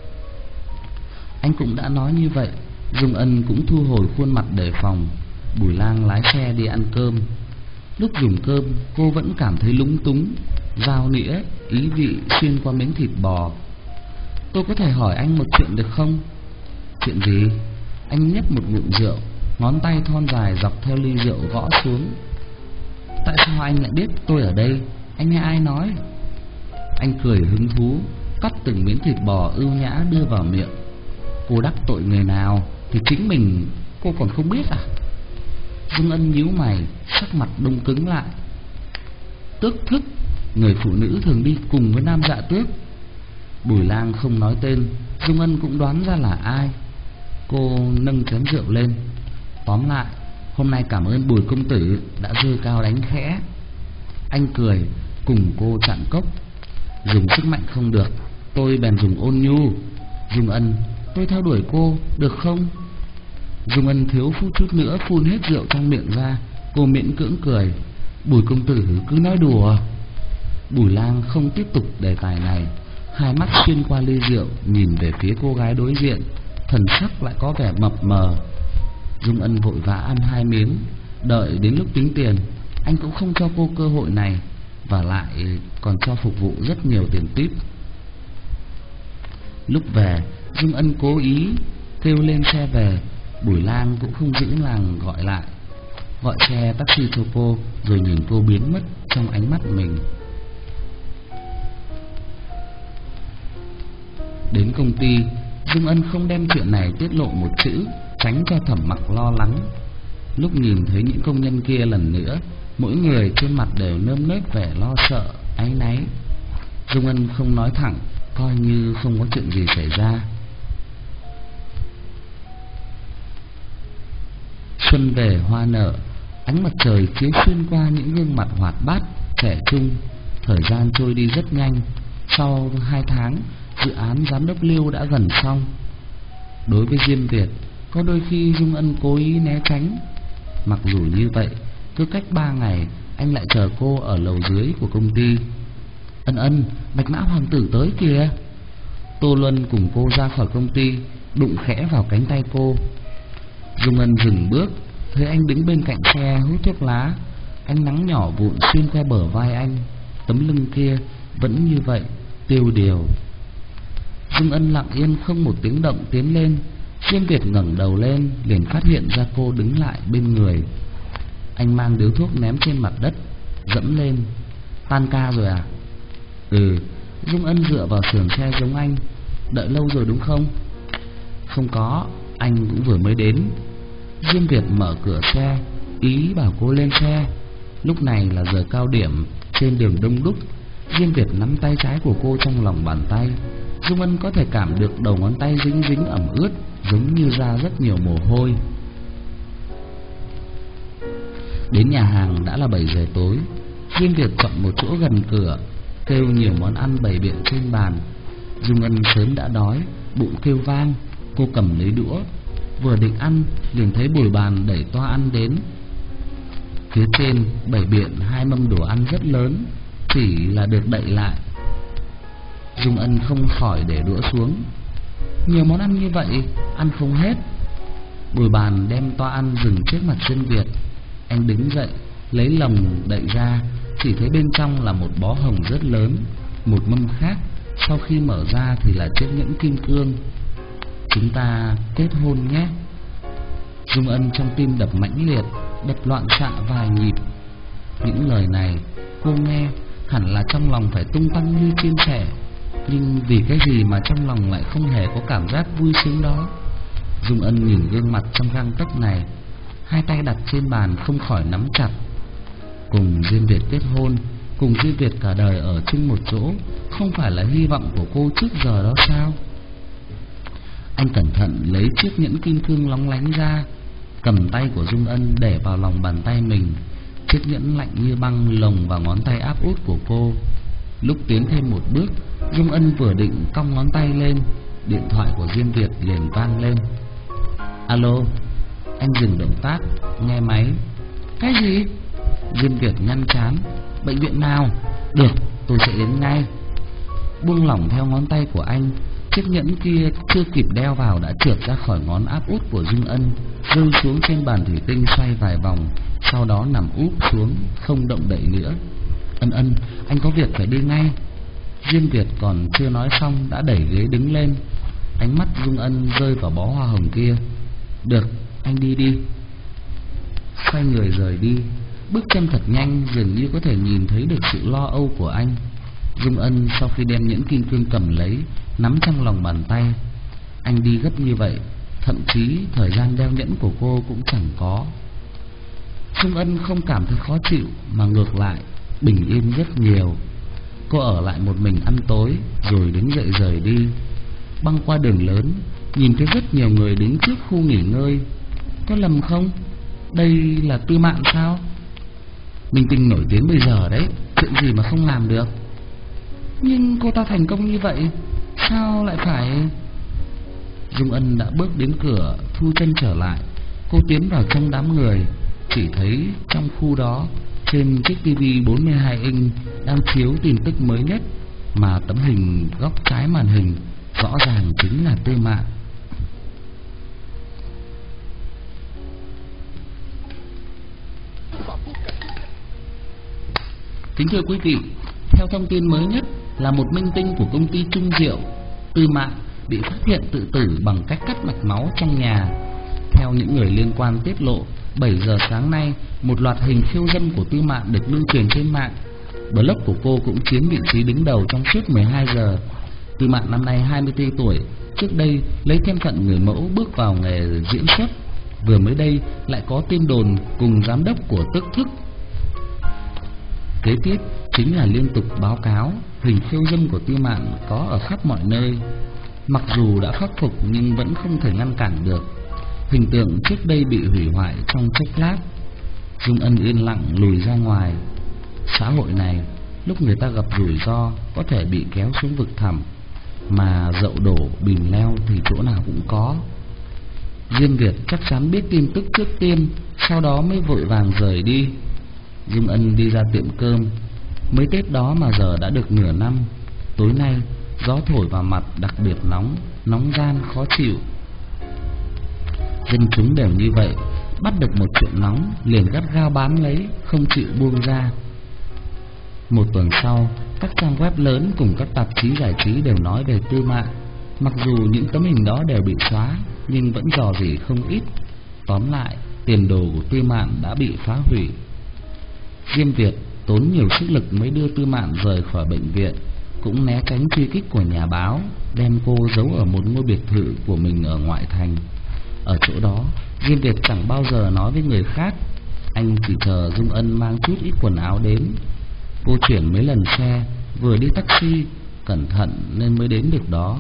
Anh cũng đã nói như vậy. Dung Ân cũng thu hồi khuôn mặt đề phòng. Bùi Lang lái xe đi ăn cơm. Lúc dùng cơm, cô vẫn cảm thấy lúng túng, dao nĩa, ý vị xuyên qua miếng thịt bò. Tôi có thể hỏi anh một chuyện được không? Chuyện gì? Anh nhấp một ngụm rượu, ngón tay thon dài dọc theo ly rượu gõ xuống. Tại sao anh lại biết tôi ở đây? Anh nghe ai nói? Anh cười hứng thú, cắt từng miếng thịt bò ưu nhã đưa vào miệng. Cô đắc tội người nào thì chính mình cô còn không biết à? Dung Ân nhíu mày, sắc mặt đông cứng lại. Tước thức, người phụ nữ thường đi cùng với nam dạ tước. Bùi Lang không nói tên, Dung Ân cũng đoán ra là ai. Cô nâng chén rượu lên. Tóm lại, hôm nay cảm ơn Bùi công tử đã giơ cao đánh khẽ. Anh cười, cùng cô chặn cốc. Dùng sức mạnh không được, tôi bèn dùng ôn nhu. Dung Ân, tôi theo đuổi cô, được không? Dung Ân thiếu phút chút nữa phun hết rượu trong miệng ra. Cô miễn cưỡng cười. Bùi công tử cứ nói đùa. Bùi Lang không tiếp tục đề tài này, hai mắt xuyên qua ly rượu nhìn về phía cô gái đối diện, thần sắc lại có vẻ mập mờ. Dung Ân vội vã ăn hai miếng. Đợi đến lúc tính tiền, anh cũng không cho cô cơ hội này, và lại còn cho phục vụ rất nhiều tiền tip. Lúc về, Dung Ân cố ý kêu lên xe về. Bùi Lang cũng không giữ làng gọi lại, gọi xe taxi cho cô, rồi nhìn cô biến mất trong ánh mắt mình. Đến công ty, Dung Ân không đem chuyện này tiết lộ một chữ, tránh cho Thẩm Mặc lo lắng. Lúc nhìn thấy những công nhân kia lần nữa, mỗi người trên mặt đều nơm nớp vẻ lo sợ, áy náy. Dung Ân không nói thẳng, coi như không có chuyện gì xảy ra. Xuân về hoa nở, ánh mặt trời chiếu xuyên qua những gương mặt hoạt bát, trẻ trung. Thời gian trôi đi rất nhanh. Sau hai tháng, dự án giám đốc Liêu đã gần xong. Đối với Diêm Việt, có đôi khi Dung Ân cố ý né tránh. Mặc dù như vậy, cứ cách ba ngày anh lại chờ cô ở lầu dưới của công ty. Ân Ân, Bạch Mã Hoàng tử tới kìa. Tô Luân cùng cô ra khỏi công ty, đụng khẽ vào cánh tay cô. Dung Ân dừng bước, thấy anh đứng bên cạnh xe hút thuốc lá. Ánh nắng nhỏ vụn xuyên qua bờ vai anh, tấm lưng kia vẫn như vậy, tiêu điều. Dung Ân lặng yên không một tiếng động tiến lên. Diêm Việt ngẩng đầu lên, liền phát hiện ra cô đứng lại bên người. Anh mang điếu thuốc ném trên mặt đất, dẫm lên. Tan ca rồi à? Ừ. Dung Ân dựa vào sườn xe giống anh. Đợi lâu rồi đúng không? Không có, anh cũng vừa mới đến. Diêm Việt mở cửa xe, ý bảo cô lên xe. Lúc này là giờ cao điểm, trên đường đông đúc. Diêm Việt nắm tay trái của cô trong lòng bàn tay. Dung Ân có thể cảm được đầu ngón tay dính dính ẩm ướt, giống như ra rất nhiều mồ hôi. Đến nhà hàng đã là bảy giờ tối. Diêm Việt chọn một chỗ gần cửa, kêu nhiều món ăn bày biện trên bàn. Dung Ân sớm đã đói, bụng kêu vang. Cô cầm lấy đũa, vừa định ăn liền thấy bồi bàn đẩy toa ăn đến. Phía trên bày biện hai mâm đồ ăn rất lớn, chỉ là được đậy lại. Dung Ân không khỏi để đũa xuống. Nhiều món ăn như vậy, ăn không hết. Bồi bàn đem toa ăn dừng trước mặt Diêm Việt. Anh đứng dậy, lấy lồng đậy ra, chỉ thấy bên trong là một bó hồng rất lớn. Một mâm khác, sau khi mở ra thì là chiếc nhẫn kim cương. Chúng ta kết hôn nhé. Dung Ân trong tim đập mãnh liệt, đập loạn xạ vài nhịp. Những lời này cô nghe hẳn là trong lòng phải tung tăng như chim sẻ, nhưng vì cái gì mà trong lòng lại không hề có cảm giác vui sướng đó. Dung Ân nhìn gương mặt trong gang tấc này, hai tay đặt trên bàn không khỏi nắm chặt. Cùng Diên Việt kết hôn, cùng Diên Việt cả đời ở chung một chỗ, không phải là hy vọng của cô trước giờ đó sao? Anh cẩn thận lấy chiếc nhẫn kim cương lóng lánh ra, cầm tay của Dung Ân để vào lòng bàn tay mình. Chiếc nhẫn lạnh như băng lồng vào ngón tay áp út của cô. Lúc tiến thêm một bước, Dung Ân vừa định cong ngón tay lên, điện thoại của Diên Việt liền vang lên. Alo. Anh dừng động tác, nghe máy. Cái gì? Diên Việt nhăn trán. Bệnh viện nào? Được, tôi sẽ đến ngay. Buông lỏng theo ngón tay của anh, chiếc nhẫn kia chưa kịp đeo vào đã trượt ra khỏi ngón áp út của Dung Ân, rơi xuống trên bàn thủy tinh xoay vài vòng, sau đó nằm úp xuống, không động đậy nữa. Ân Ân, anh có việc phải đi ngay. Diên Việt còn chưa nói xong đã đẩy ghế đứng lên. Ánh mắt Dung Ân rơi vào bó hoa hồng kia. Được, anh đi đi. Xoay người rời đi, bước chân thật nhanh, dường như có thể nhìn thấy được sự lo âu của anh. Dung Ân sau khi đem nhẫn kim cương cầm lấy, nắm trong lòng bàn tay. Anh đi gấp như vậy, thậm chí thời gian đeo nhẫn của cô cũng chẳng có. Dung Ân không cảm thấy khó chịu, mà ngược lại bình yên rất nhiều. Cô ở lại một mình ăn tối, rồi đứng dậy rời đi. Băng qua đường lớn, nhìn thấy rất nhiều người đứng trước khu nghỉ ngơi. Có lầm không? Đây là Tư Mạn sao? Minh tinh nổi tiếng bây giờ đấy, chuyện gì mà không làm được. Nhưng cô ta thành công như vậy, sao lại phải... Dung Ân đã bước đến cửa, thu chân trở lại. Cô tiến vào trong đám người, chỉ thấy trong khu đó, trên chiếc tivi bốn mươi hai inch đang chiếu tin tức mới nhất, mà tấm hình góc trái màn hình rõ ràng chính là Tư Mạn. Kính thưa quý vị, theo thông tin mới nhất là một minh tinh của công ty Trung Diệu, Tư Mạn, bị phát hiện tự tử bằng cách cắt mạch máu trong nhà. Theo những người liên quan tiết lộ, bảy giờ sáng nay, một loạt hình khiêu dâm của Tư Mạn được lưu truyền trên mạng. Blog của cô cũng chiếm vị trí đứng đầu trong suốt mười hai giờ. Tư Mạn năm nay hai mươi tư tuổi, trước đây lấy thân phận người mẫu bước vào nghề diễn xuất. Vừa mới đây lại có tin đồn cùng giám đốc của Tức Thức. Kế tiếp chính là liên tục báo cáo hình khiêu dâm của Tư Mạn có ở khắp mọi nơi. Mặc dù đã khắc phục nhưng vẫn không thể ngăn cản được. Hình tượng trước đây bị hủy hoại trong chốc lát. Dung Ân yên lặng lùi ra ngoài. Xã hội này, lúc người ta gặp rủi ro có thể bị kéo xuống vực thẳm, mà dậu đổ bìm leo thì chỗ nào cũng có. Diên Việt chắc chắn biết tin tức trước tiên, sau đó mới vội vàng rời đi. Dung Ân đi ra tiệm cơm. Mới Tết đó mà giờ đã được nửa năm. Tối nay gió thổi vào mặt đặc biệt nóng, nóng gian khó chịu. Dân chúng đều như vậy, bắt được một chuyện nóng liền gắt gao bám lấy, không chịu buông ra. Một tuần sau, các trang web lớn cùng các tạp chí giải trí đều nói về Tư Mạn. Mặc dù những tấm hình đó đều bị xóa, nhưng vẫn rò rỉ không ít. Tóm lại, tiền đồ của Tư Mạn đã bị phá hủy. Diên Việt tốn nhiều sức lực mới đưa Tư Mạn rời khỏi bệnh viện, cũng né tránh truy kích của nhà báo, đem cô giấu ở một ngôi biệt thự của mình ở ngoại thành. Ở chỗ đó, Diên Việt chẳng bao giờ nói với người khác. Anh chỉ chờ Dung Ân mang chút ít quần áo đến. Cô chuyển mấy lần xe, vừa đi taxi, cẩn thận nên mới đến được đó.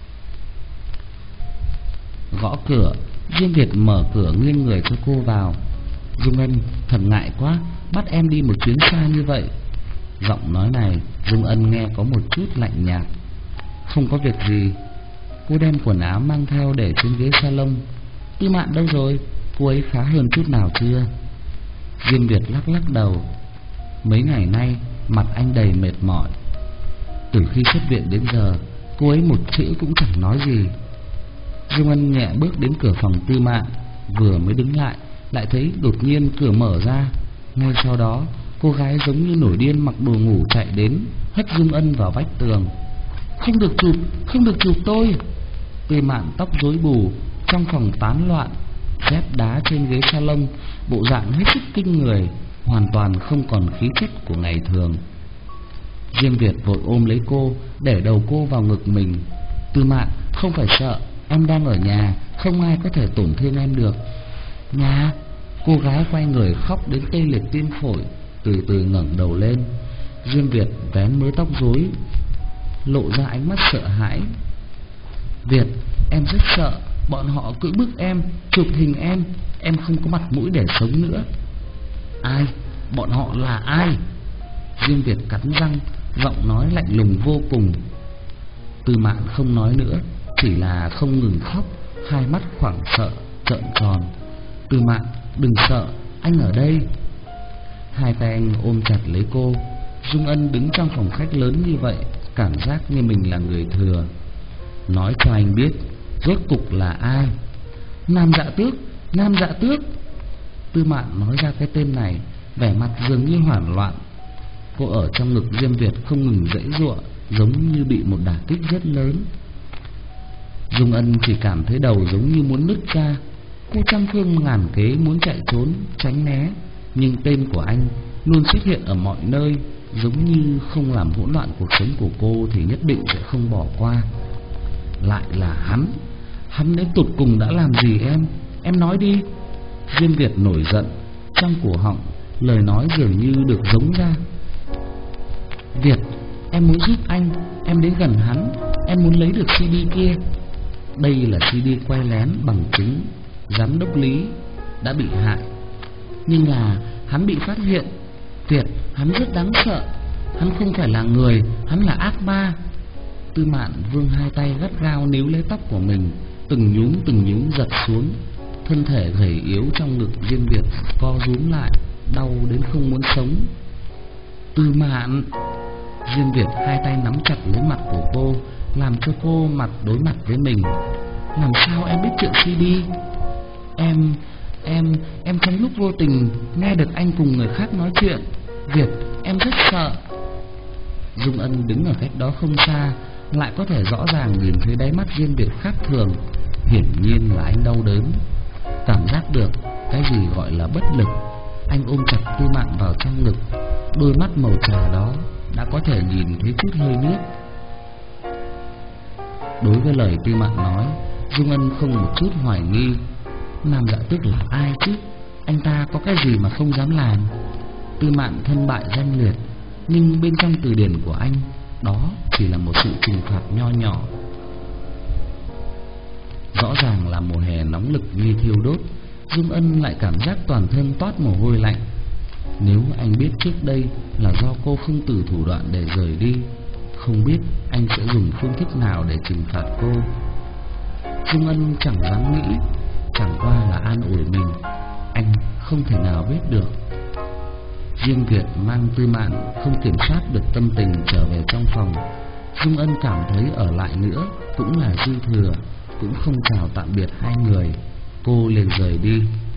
Gõ cửa, Diên Việt mở cửa nghiêng người cho cô vào. Dung Ân, thật ngại quá, bắt em đi một chuyến xa như vậy. Giọng nói này Dung Ân nghe có một chút lạnh nhạt. Không có việc gì. Cô đem quần áo mang theo để trên ghế salon. Tư Mạn đâu rồi? Cô ấy khá hơn chút nào chưa? Diên Việt lắc lắc đầu. Mấy ngày nay mặt anh đầy mệt mỏi. Từ khi xuất viện đến giờ, cô ấy một chữ cũng chẳng nói gì. Dung Ân nhẹ bước đến cửa phòng Tư Mạn. Vừa mới đứng lại, lại thấy đột nhiên cửa mở ra. Ngay sau đó, cô gái giống như nổi điên mặc đồ ngủ chạy đến, hất Dung Ân vào vách tường. Không được chụp, không được chụp tôi. Tư Mạn tóc rối bù, trong phòng tán loạn, dép đá trên ghế salon, bộ dạng hết sức kinh người, hoàn toàn không còn khí chất của ngày thường. Diên Việt vội ôm lấy cô, để đầu cô vào ngực mình. Tư Mạn, không phải sợ, em đang ở nhà, không ai có thể tổn thương em được. Nhà? Cô gái quay người khóc đến tê liệt tim phổi, từ từ ngẩng đầu lên. Diêm Việt vén mớ tóc rối, lộ ra ánh mắt sợ hãi. Việt, em rất sợ. Bọn họ cưỡng bức em, chụp hình em. Em không có mặt mũi để sống nữa. Ai? Bọn họ là ai? Diêm Việt cắn răng, giọng nói lạnh lùng vô cùng. Tư Mạn không nói nữa, chỉ là không ngừng khóc, hai mắt hoảng sợ trợn tròn. Tư Mạn, đừng sợ, anh ở đây. Hai tay anh ôm chặt lấy cô. Dung Ân đứng trong phòng khách lớn như vậy, cảm giác như mình là người thừa. Nói cho anh biết, rốt cục là ai? Nam Dạ Tước, Nam Dạ Tước. Tư Mạn nói ra cái tên này, vẻ mặt dường như hoảng loạn. Cô ở trong ngực Diêm Việt không ngừng giãy giụa, giống như bị một đả kích rất lớn. Dung Ân chỉ cảm thấy đầu giống như muốn nứt ra. Cô trăm phương ngàn kế muốn chạy trốn, tránh né, nhưng tên của anh luôn xuất hiện ở mọi nơi, giống như không làm hỗn loạn cuộc sống của cô thì nhất định sẽ không bỏ qua. Lại là hắn. Hắn đến tụt cùng đã làm gì em? Em nói đi. Diêm Việt nổi giận, trong cổ họng lời nói dường như được giống ra. Việt, em muốn giúp anh. Em đến gần hắn, em muốn lấy được xê đê kia. Đây là xê đê quay lén bằng chứng giám đốc Lý đã bị hại, nhưng là hắn bị phát hiện. Việt, hắn rất đáng sợ. Hắn không phải là người, hắn là ác ma. Tư Mạn vươn hai tay gắt gao níu lấy tóc của mình, từng nhúm từng nhúm giật xuống. Thân thể gầy yếu trong ngực Diêm Việt co rúm lại, đau đến không muốn sống. Tư Mạn. Diêm Việt hai tay nắm chặt lấy mặt của cô, làm cho cô mặt đối mặt với mình. Làm sao em biết chuyện xê đê? Em, em, em trong lúc vô tình nghe được anh cùng người khác nói chuyện. Việt, em rất sợ. Dung Ân đứng ở cách đó không xa, lại có thể rõ ràng nhìn thấy đáy mắt Diêm Việt khác thường. Hiển nhiên là anh đau đớn, cảm giác được cái gì gọi là bất lực. Anh ôm chặt Tư Mạn vào trong ngực, đôi mắt màu trà đó đã có thể nhìn thấy chút hơi nước. Đối với lời Tư Mạn nói, Dung Ân không một chút hoài nghi. Nam Dạ Tước là ai chứ? Anh ta có cái gì mà không dám làm? Tư Mạn thân bại danh liệt, nhưng bên trong từ điển của anh, đó chỉ là một sự trừng phạt nho nhỏ. Rõ ràng là mùa hè nóng lực như thiêu đốt, Dung Ân lại cảm giác toàn thân toát mồ hôi lạnh. Nếu anh biết trước đây là do cô không từ thủ đoạn để rời đi, không biết anh sẽ dùng phương thức nào để trừng phạt cô. Dung Ân chẳng dám nghĩ, chẳng qua là an ủi mình, anh không thể nào biết được. Diêm Việt mang Tư Mạn không kiểm soát được tâm tình trở về trong phòng. Dung Ân cảm thấy ở lại nữa cũng là dư thừa, cũng không chào tạm biệt hai người, cô liền rời đi.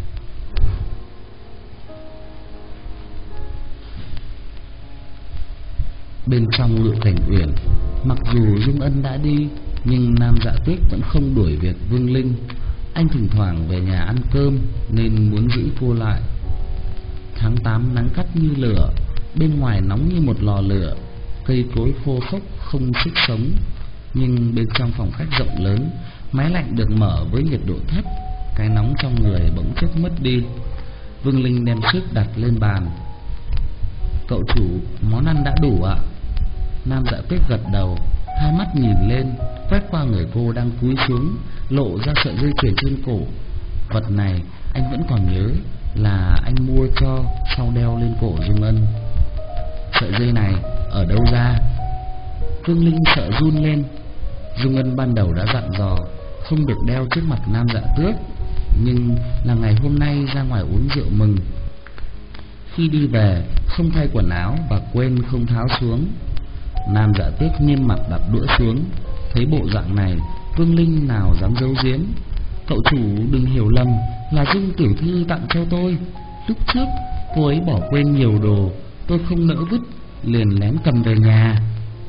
Bên trong Ngự Cảnh Uyển, mặc dù Dung Ân đã đi, nhưng Nam Dạ Tước vẫn không đuổi việc Vương Linh. Anh thỉnh thoảng về nhà ăn cơm nên muốn giữ cô lại. Tháng tám nắng gắt như lửa, bên ngoài nóng như một lò lửa, cây cối khô khốc không sức sống. Nhưng bên trong phòng khách rộng lớn, máy lạnh được mở với nhiệt độ thấp, cái nóng trong người bỗng chốc mất đi. Vương Linh đem súp đặt lên bàn. Cậu chủ, món ăn đã đủ ạ? Nam Dạ Tước gật đầu, hai mắt nhìn lên, quét qua người cô đang cúi xuống, lộ ra sợi dây chuyền trên cổ. Vật này anh vẫn còn nhớ là anh mua cho sau đeo lên cổ Dung Ân. Sợi dây này ở đâu ra? Vương Linh sợ run lên. Dung Ân ban đầu đã dặn dò không được đeo trước mặt Nam Dạ Tước, nhưng là ngày hôm nay ra ngoài uống rượu mừng, khi đi về không thay quần áo và quên không tháo xuống. Nam Dạ Tước nghiêm mặt đặt đũa xuống. Thấy bộ dạng này, Vương Linh nào dám giấu giếm. Cậu chủ đừng hiểu lầm, là Dung tiểu thư tặng cho tôi. Lúc trước cô ấy bỏ quên nhiều đồ, tôi không nỡ vứt, liền lén cầm về nhà.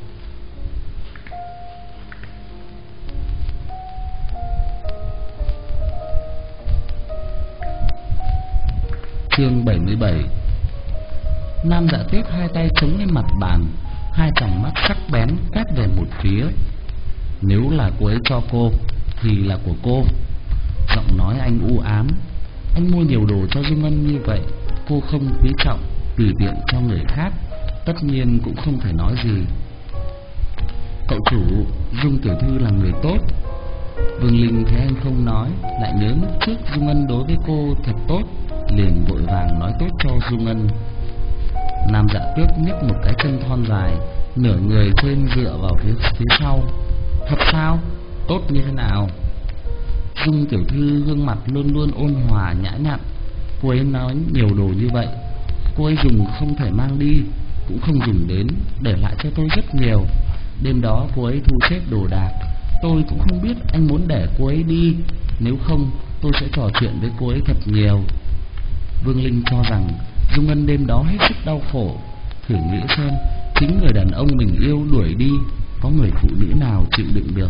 Chương bảy mươi bảy. Nam Dạ Tước hai tay chống lên mặt bàn, hai tròng mắt sắc bén quét về một phía. Nếu là cô ấy cho cô thì là của cô. Giọng nói anh u ám. Anh mua nhiều đồ cho Dung Ân như vậy, cô không quý trọng, tùy tiện cho người khác, tất nhiên cũng không thể nói gì. Cậu chủ, Dung tiểu thư là người tốt. Vương Linh thấy anh không nói, lại nhớ lúc trước Dung Ân đối với cô thật tốt, liền vội vàng nói tốt cho Dung Ân. Nam Dạ Tước nhấc một cái chân thon dài, nửa người trên dựa vào phía phía sau. Thật sao? Tốt như thế nào? Dung tiểu thư gương mặt luôn luôn ôn hòa nhã nhặn. Cô ấy nói nhiều đồ như vậy, cô ấy dùng không thể mang đi, cũng không dùng đến, để lại cho tôi rất nhiều. Đêm đó cô ấy thu xếp đồ đạc, tôi cũng không biết anh muốn để cô ấy đi, nếu không tôi sẽ trò chuyện với cô ấy thật nhiều. Vương Linh cho rằng Dung Ân đêm đó hết sức đau khổ. Thử nghĩ xem, chính người đàn ông mình yêu đuổi đi, có người phụ nữ nào chịu đựng được.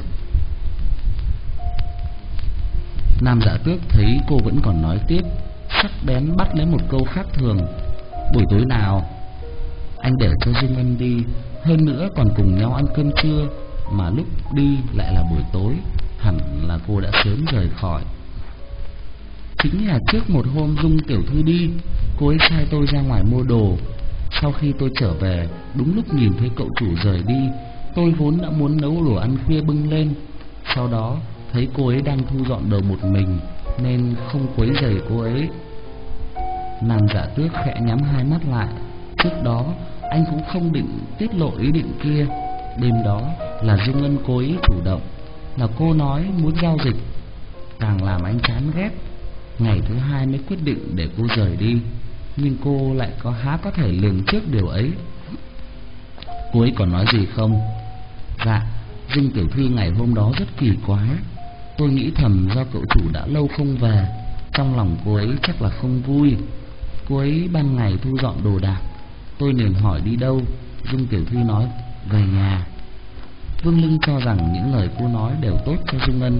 Nam Dạ Tước thấy cô vẫn còn nói tiếp, sắc bén bắt lấy một câu khác thường. Buổi tối nào? Anh để cho Dung Ân đi, hơn nữa còn cùng nhau ăn cơm trưa, mà lúc đi lại là buổi tối, hẳn là cô đã sớm rời khỏi. Chính là trước một hôm Dung tiểu thư đi, cô ấy sai tôi ra ngoài mua đồ. Sau khi tôi trở về, đúng lúc nhìn thấy cậu chủ rời đi, tôi vốn đã muốn nấu đồ ăn khuya bưng lên. Sau đó thấy cô ấy đang thu dọn đồ một mình, nên không quấy rầy cô ấy. Nam Dạ Tước khẽ nhắm hai mắt lại. Trước đó anh cũng không định tiết lộ ý định kia. Đêm đó là Dung Ân cố ý chủ động, là cô nói muốn giao dịch, càng làm anh chán ghét. Ngày thứ hai mới quyết định để cô rời đi, nhưng cô lại có há có thể lường trước điều ấy. Cô ấy còn nói gì không? Dạ, Dung tiểu thư ngày hôm đó rất kỳ quái. Tôi nghĩ thầm do cậu chủ đã lâu không về, trong lòng cô ấy chắc là không vui. Cô ấy ban ngày thu dọn đồ đạc, tôi liền hỏi đi đâu, Dung tiểu thư nói về nhà. Vương Linh cho rằng những lời cô nói đều tốt cho Dung Ân.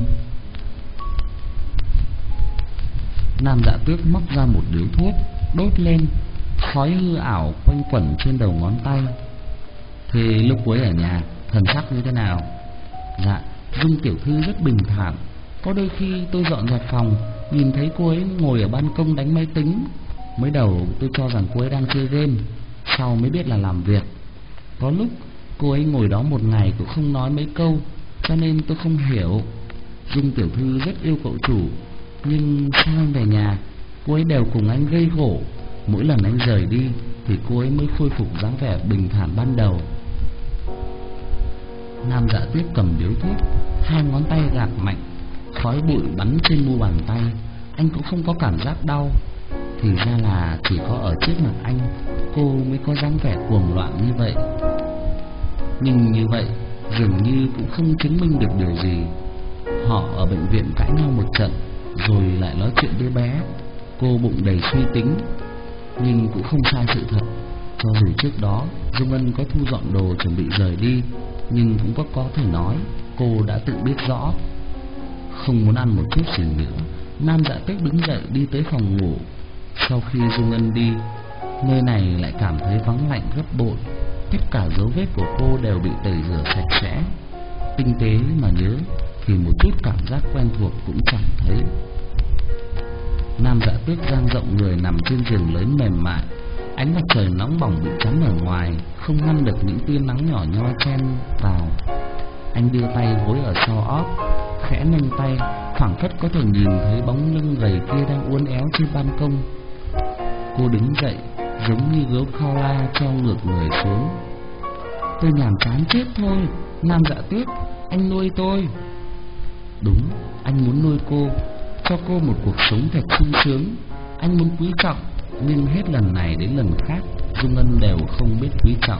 Nam Dạ Tước móc ra một điếu thuốc, đốt lên, khói hư ảo quanh quẩn trên đầu ngón tay. Thì lúc cuối ở nhà, thần sắc như thế nào? Dạ, Dung tiểu thư rất bình thản. Có đôi khi tôi dọn dẹp phòng, nhìn thấy cô ấy ngồi ở ban công đánh máy tính. Mới đầu tôi cho rằng cô ấy đang chơi game, sau mới biết là làm việc. Có lúc cô ấy ngồi đó một ngày cũng không nói mấy câu, cho nên tôi không hiểu. Dung tiểu thư rất yêu cậu chủ, nhưng sau anh về nhà, cô ấy đều cùng anh gây gổ. Mỗi lần anh rời đi thì cô ấy mới khôi phục dáng vẻ bình thản ban đầu. Nam Dạ Tước cầm điếu thuốc, hai ngón tay gạt mạnh, khói bụi bắn trên mu bàn tay. Anh cũng không có cảm giác đau. Thì ra là chỉ có ở trước mặt anh, cô mới có dáng vẻ cuồng loạn như vậy. Nhưng như vậy dường như cũng không chứng minh được điều gì. Họ ở bệnh viện cãi nhau một trận, rồi lại nói chuyện đứa bé. Cô bụng đầy suy tính, nhưng cũng không sai sự thật. Cho dù trước đó Dung Ân có thu dọn đồ chuẩn bị rời đi, nhưng cũng có có thể nói cô đã tự biết rõ. Không muốn ăn một chút gì nữa, Nam Dạ Tước đứng dậy đi tới phòng ngủ. Sau khi Dung Ân đi, nơi này lại cảm thấy vắng lạnh gấp bội. Tất cả dấu vết của cô đều bị tẩy rửa sạch sẽ. Tinh tế mà nhớ thì một chút cảm giác quen thuộc cũng chẳng thấy. Nam Dạ Tước dang rộng người nằm trên giường lớn mềm mại. Ánh mặt trời nóng bỏng bị chắn ở ngoài, không ngăn được những tia nắng nhỏ nhoi chen vào. Anh đưa tay gối ở sau ót, khẽ nâng tay, phảng phất có thể nhìn thấy bóng lưng gầy kia đang uốn éo trên ban công. Cô đứng dậy, giống như gấu koala treo ngược người xuống. Tôi nhàm chán chết thôi, Nam Dạ Tước, anh nuôi tôi. Đúng, anh muốn nuôi cô, cho cô một cuộc sống thật sung sướng. Anh muốn quý trọng, nhưng hết lần này đến lần khác Dung Ân đều không biết quý trọng.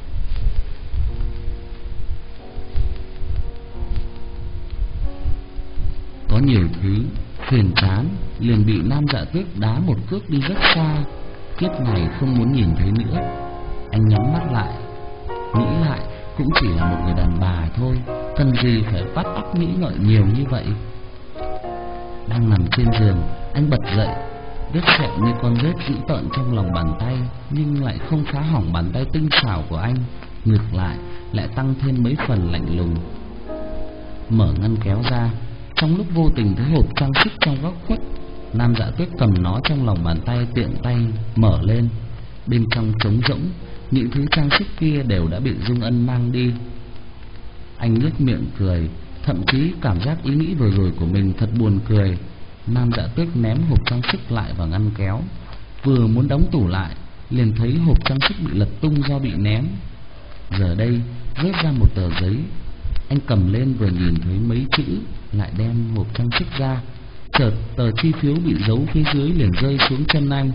Có nhiều thứ phiền chán, liền bị Nam Dạ Tước đá một cước đi rất xa. Kiếp này không muốn nhìn thấy nữa. Anh nhắm mắt lại, nghĩ lại cũng chỉ là một người đàn bà thôi, cần gì phải vắt óc nghĩ ngợi nhiều như vậy. Đang nằm trên giường, anh bật dậy. Vết sẹo như con rết dữ tợn trong lòng bàn tay, nhưng lại không phá hỏng bàn tay tinh xảo của anh, ngược lại lại tăng thêm mấy phần lạnh lùng. Mở ngăn kéo ra, trong lúc vô tình thấy hộp trang sức trong góc khuất. Nam Dạ Tước cầm nó trong lòng bàn tay, tiện tay mở lên. Bên trong trống rỗng, những thứ trang sức kia đều đã bị Dung Ân mang đi. Anh nhếch miệng cười, thậm chí cảm giác ý nghĩ vừa rồi của mình thật buồn cười. Nam Dạ Tước ném hộp trang sức lại vào ngăn kéo, vừa muốn đóng tủ lại, liền thấy hộp trang sức bị lật tung do bị ném. Giờ đây rớt ra một tờ giấy. Anh cầm lên vừa nhìn thấy mấy chữ, lại đem hộp trang sức ra. Chợt tờ chi phiếu bị giấu phía dưới liền rơi xuống chân anh.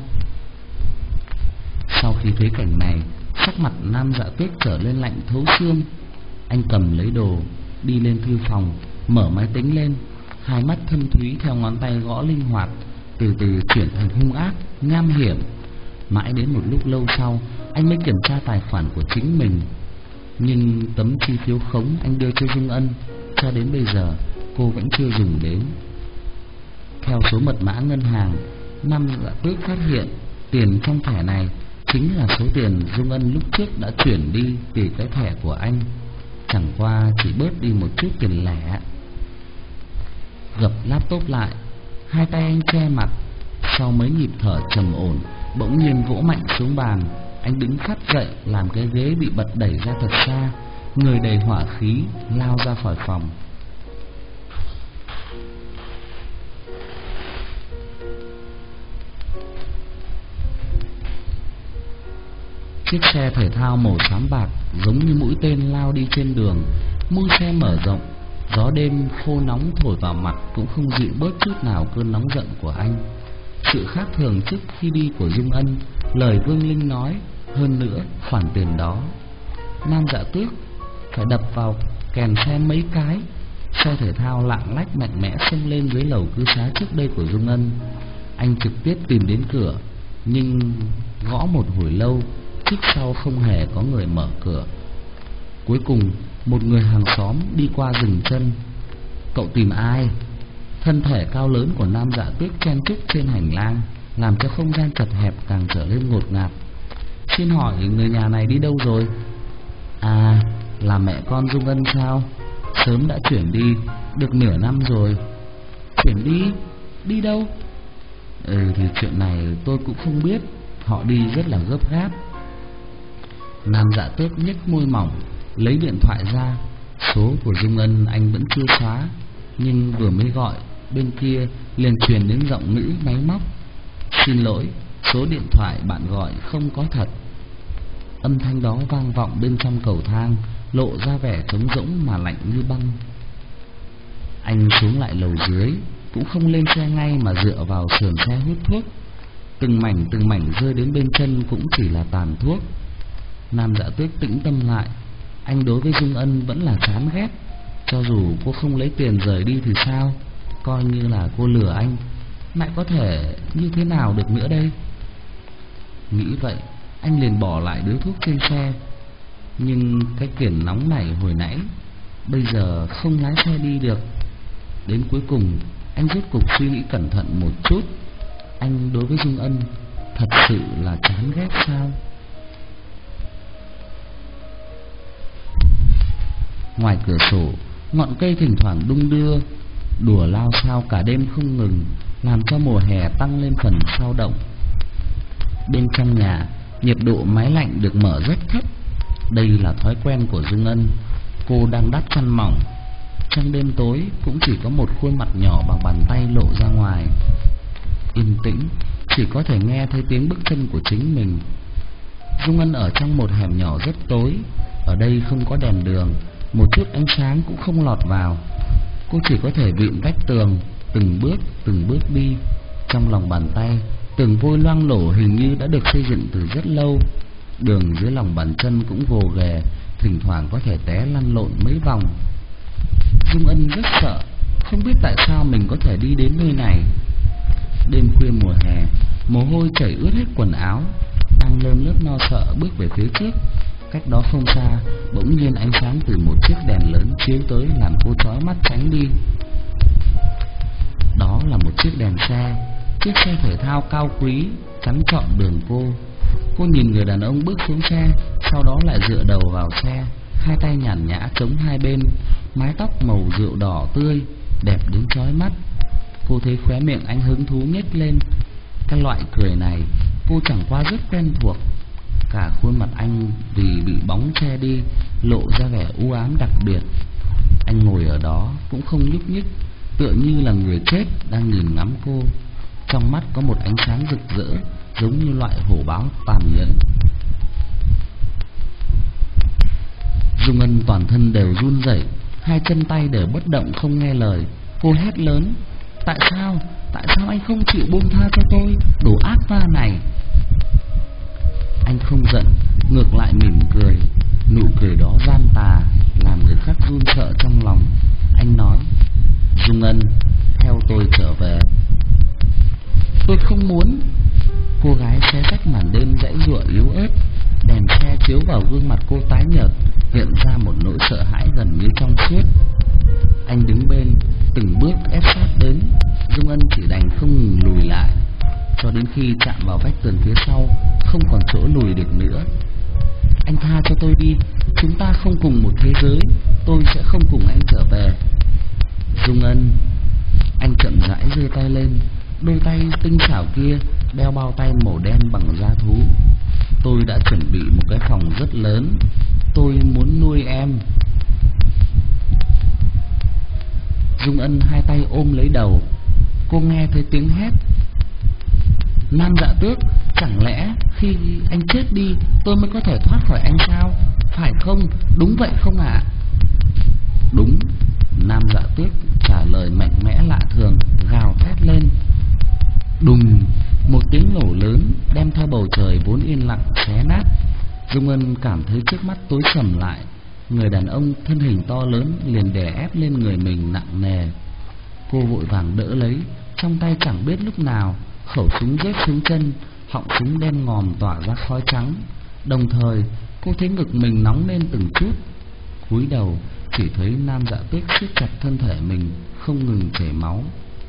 Sau khi thấy cảnh này, sắc mặt Nam Dạ Tước trở lên lạnh thấu xương. Anh cầm lấy đồ, đi lên thư phòng, mở máy tính lên. Hai mắt thâm thúy theo ngón tay gõ linh hoạt, từ từ chuyển thành hung ác, nham hiểm. Mãi đến một lúc lâu sau, anh mới kiểm tra tài khoản của chính mình. Nhưng tấm chi phiếu khống anh đưa cho Dung Ân, cho đến bây giờ cô vẫn chưa dùng đến. Theo số mật mã ngân hàng, Nam Dạ Tước phát hiện tiền trong thẻ này chính là số tiền Dung Ân lúc trước đã chuyển đi từ cái thẻ của anh, chẳng qua chỉ bớt đi một chút tiền lẻ. Gập laptop lại, hai tay anh che mặt. Sau mấy nhịp thở trầm ổn, bỗng nhiên vỗ mạnh xuống bàn. Anh đứng phát dậy, làm cái ghế bị bật đẩy ra thật xa, người đầy hỏa khí lao ra khỏi phòng. Chiếc xe thể thao màu xám bạc giống như mũi tên lao đi trên đường. Mui xe mở rộng, gió đêm khô nóng thổi vào mặt cũng không dịu bớt chút nào cơn nóng giận của anh. Sự khác thường trước khi đi của Dung Ân, lời Vương Linh nói, hơn nữa khoản tiền đó. Nam Dạ Tước phải đập vào kèn xe mấy cái. Xe thể thao lạng lách mạnh mẽ xông lên dưới lầu cư xá trước đây của Dung Ân. Anh trực tiếp tìm đến cửa, nhưng gõ một hồi lâu, trước sau không hề có người mở cửa. Cuối cùng một người hàng xóm đi qua dừng chân. Cậu tìm ai? Thân thể cao lớn của Nam Dạ Tước chen chúc trên hành lang, làm cho không gian chật hẹp càng trở lên ngột ngạt. Xin hỏi người nhà này đi đâu rồi? À, là mẹ con Dung Ân sao? Sớm đã chuyển đi, được nửa năm rồi. Chuyển đi? Đi đâu? Ừ thì chuyện này tôi cũng không biết. Họ đi rất là gấp gáp. Nam Dạ Tước nhếch môi mỏng, lấy điện thoại ra. Số của Dung Ân anh vẫn chưa xóa, nhưng vừa mới gọi, bên kia liền truyền đến giọng nữ máy móc. Xin lỗi, số điện thoại bạn gọi không có thật. Âm thanh đó vang vọng bên trong cầu thang, lộ ra vẻ trống rỗng mà lạnh như băng. Anh xuống lại lầu dưới, cũng không lên xe ngay mà dựa vào sườn xe hút thuốc. Từng mảnh từng mảnh rơi đến bên chân cũng chỉ là tàn thuốc. Nam Dạ Tước tĩnh tâm lại. Anh đối với Dung Ân vẫn là chán ghét. Cho dù cô không lấy tiền rời đi thì sao, coi như là cô lừa anh, lại có thể như thế nào được nữa đây? Nghĩ vậy, anh liền bỏ lại điếu thuốc trên xe. Nhưng cái kiển nóng này hồi nãy, bây giờ không lái xe đi được. Đến cuối cùng, anh rốt cục suy nghĩ cẩn thận một chút. Anh đối với Dung Ân thật sự là chán ghét sao? Ngoài cửa sổ, ngọn cây thỉnh thoảng đung đưa, đùa lao sao cả đêm không ngừng, làm cho mùa hè tăng lên phần sao động. Bên trong nhà, nhiệt độ máy lạnh được mở rất thấp. Đây là thói quen của Dung Ân. Cô đang đắp chăn mỏng. Trong đêm tối cũng chỉ có một khuôn mặt nhỏ bằng bàn tay lộ ra ngoài. Yên tĩnh, chỉ có thể nghe thấy tiếng bước chân của chính mình. Dung Ân ở trong một hẻm nhỏ rất tối. Ở đây không có đèn đường, một chút ánh sáng cũng không lọt vào. Cô chỉ có thể vịn vách tường, từng bước từng bước đi. Trong lòng bàn tay, từng vôi loang lổ hình như đã được xây dựng từ rất lâu. Đường dưới lòng bàn chân cũng gồ ghề, thỉnh thoảng có thể té lăn lộn mấy vòng. Dung Ân rất sợ, không biết tại sao mình có thể đi đến nơi này. Đêm khuya mùa hè, mồ hôi chảy ướt hết quần áo. Đang lơm lớp lo sợ bước về phía trước. Cách đó không xa, bỗng nhiên ánh sáng từ một chiếc đèn lớn chiếu tới, làm cô chói mắt tránh đi. Đó là một chiếc đèn xe, chiếc xe thể thao cao quý chắn trọn đường cô. Cô nhìn người đàn ông bước xuống xe, sau đó lại dựa đầu vào xe, hai tay nhàn nhã chống hai bên, mái tóc màu rượu đỏ tươi, đẹp đến chói mắt. Cô thấy khóe miệng anh hứng thú nhếch lên. Cái loại cười này cô chẳng qua rất quen thuộc, Cả khuôn mặt anh vì bị bóng che đi lộ ra vẻ u ám đặc biệt. Anh ngồi ở đó cũng không nhúc nhích, tựa như là người chết đang nhìn ngắm cô. Trong mắt có một ánh sáng rực rỡ, giống như loại hổ báo tàn nhẫn. Dung Ân toàn thân đều run rẩy, hai chân tay đều bất động không nghe lời. Cô hét lớn: Tại sao? Tại sao anh không chịu buông tha cho tôi, đồ ác ma này? Anh không giận, ngược lại mỉm cười. Nụ cười đó gian tà, làm người khác run sợ trong lòng. Anh nói: Dung Ân, theo tôi trở về. Tôi không muốn. Cô gái xé rách màn đêm giãy giụa yếu ớt. Đèn xe chiếu vào gương mặt cô tái nhợt, hiện ra một nỗi sợ hãi gần như trong suốt. Anh đứng bên, từng bước ép sát đến. Dung Ân chỉ đành không ngừng lùi lại, cho đến khi chạm vào vách tường phía sau, không còn chỗ lùi được nữa. Anh tha cho tôi đi, chúng ta không cùng một thế giới, tôi sẽ không cùng anh trở về. Dung Ân. Anh chậm rãi giơ tay lên, đôi tay tinh xảo kia đeo bao tay màu đen bằng da thú. Tôi đã chuẩn bị một cái phòng rất lớn, tôi muốn nuôi em. Dung Ân hai tay ôm lấy đầu. Cô nghe thấy tiếng hét: Nam Dạ Tước, chẳng lẽ khi anh chết đi tôi mới có thể thoát khỏi anh sao? Phải không? Đúng vậy không ạ? À? Đúng. Nam Dạ Tước trả lời mạnh mẽ lạ thường, gào thét lên. Đùng, một tiếng nổ lớn đem theo bầu trời vốn yên lặng xé nát. Dung Ân cảm thấy trước mắt tối sầm lại. Người đàn ông thân hình to lớn liền đè ép lên người mình nặng nề. Cô vội vàng đỡ lấy, trong tay chẳng biết lúc nào khẩu súng rớt xuống chân, họng súng đen ngòm tỏa ra khói trắng. Đồng thời cô thấy ngực mình nóng lên từng chút. Cúi đầu chỉ thấy Nam Dạ Tước siết chặt thân thể mình, không ngừng chảy máu.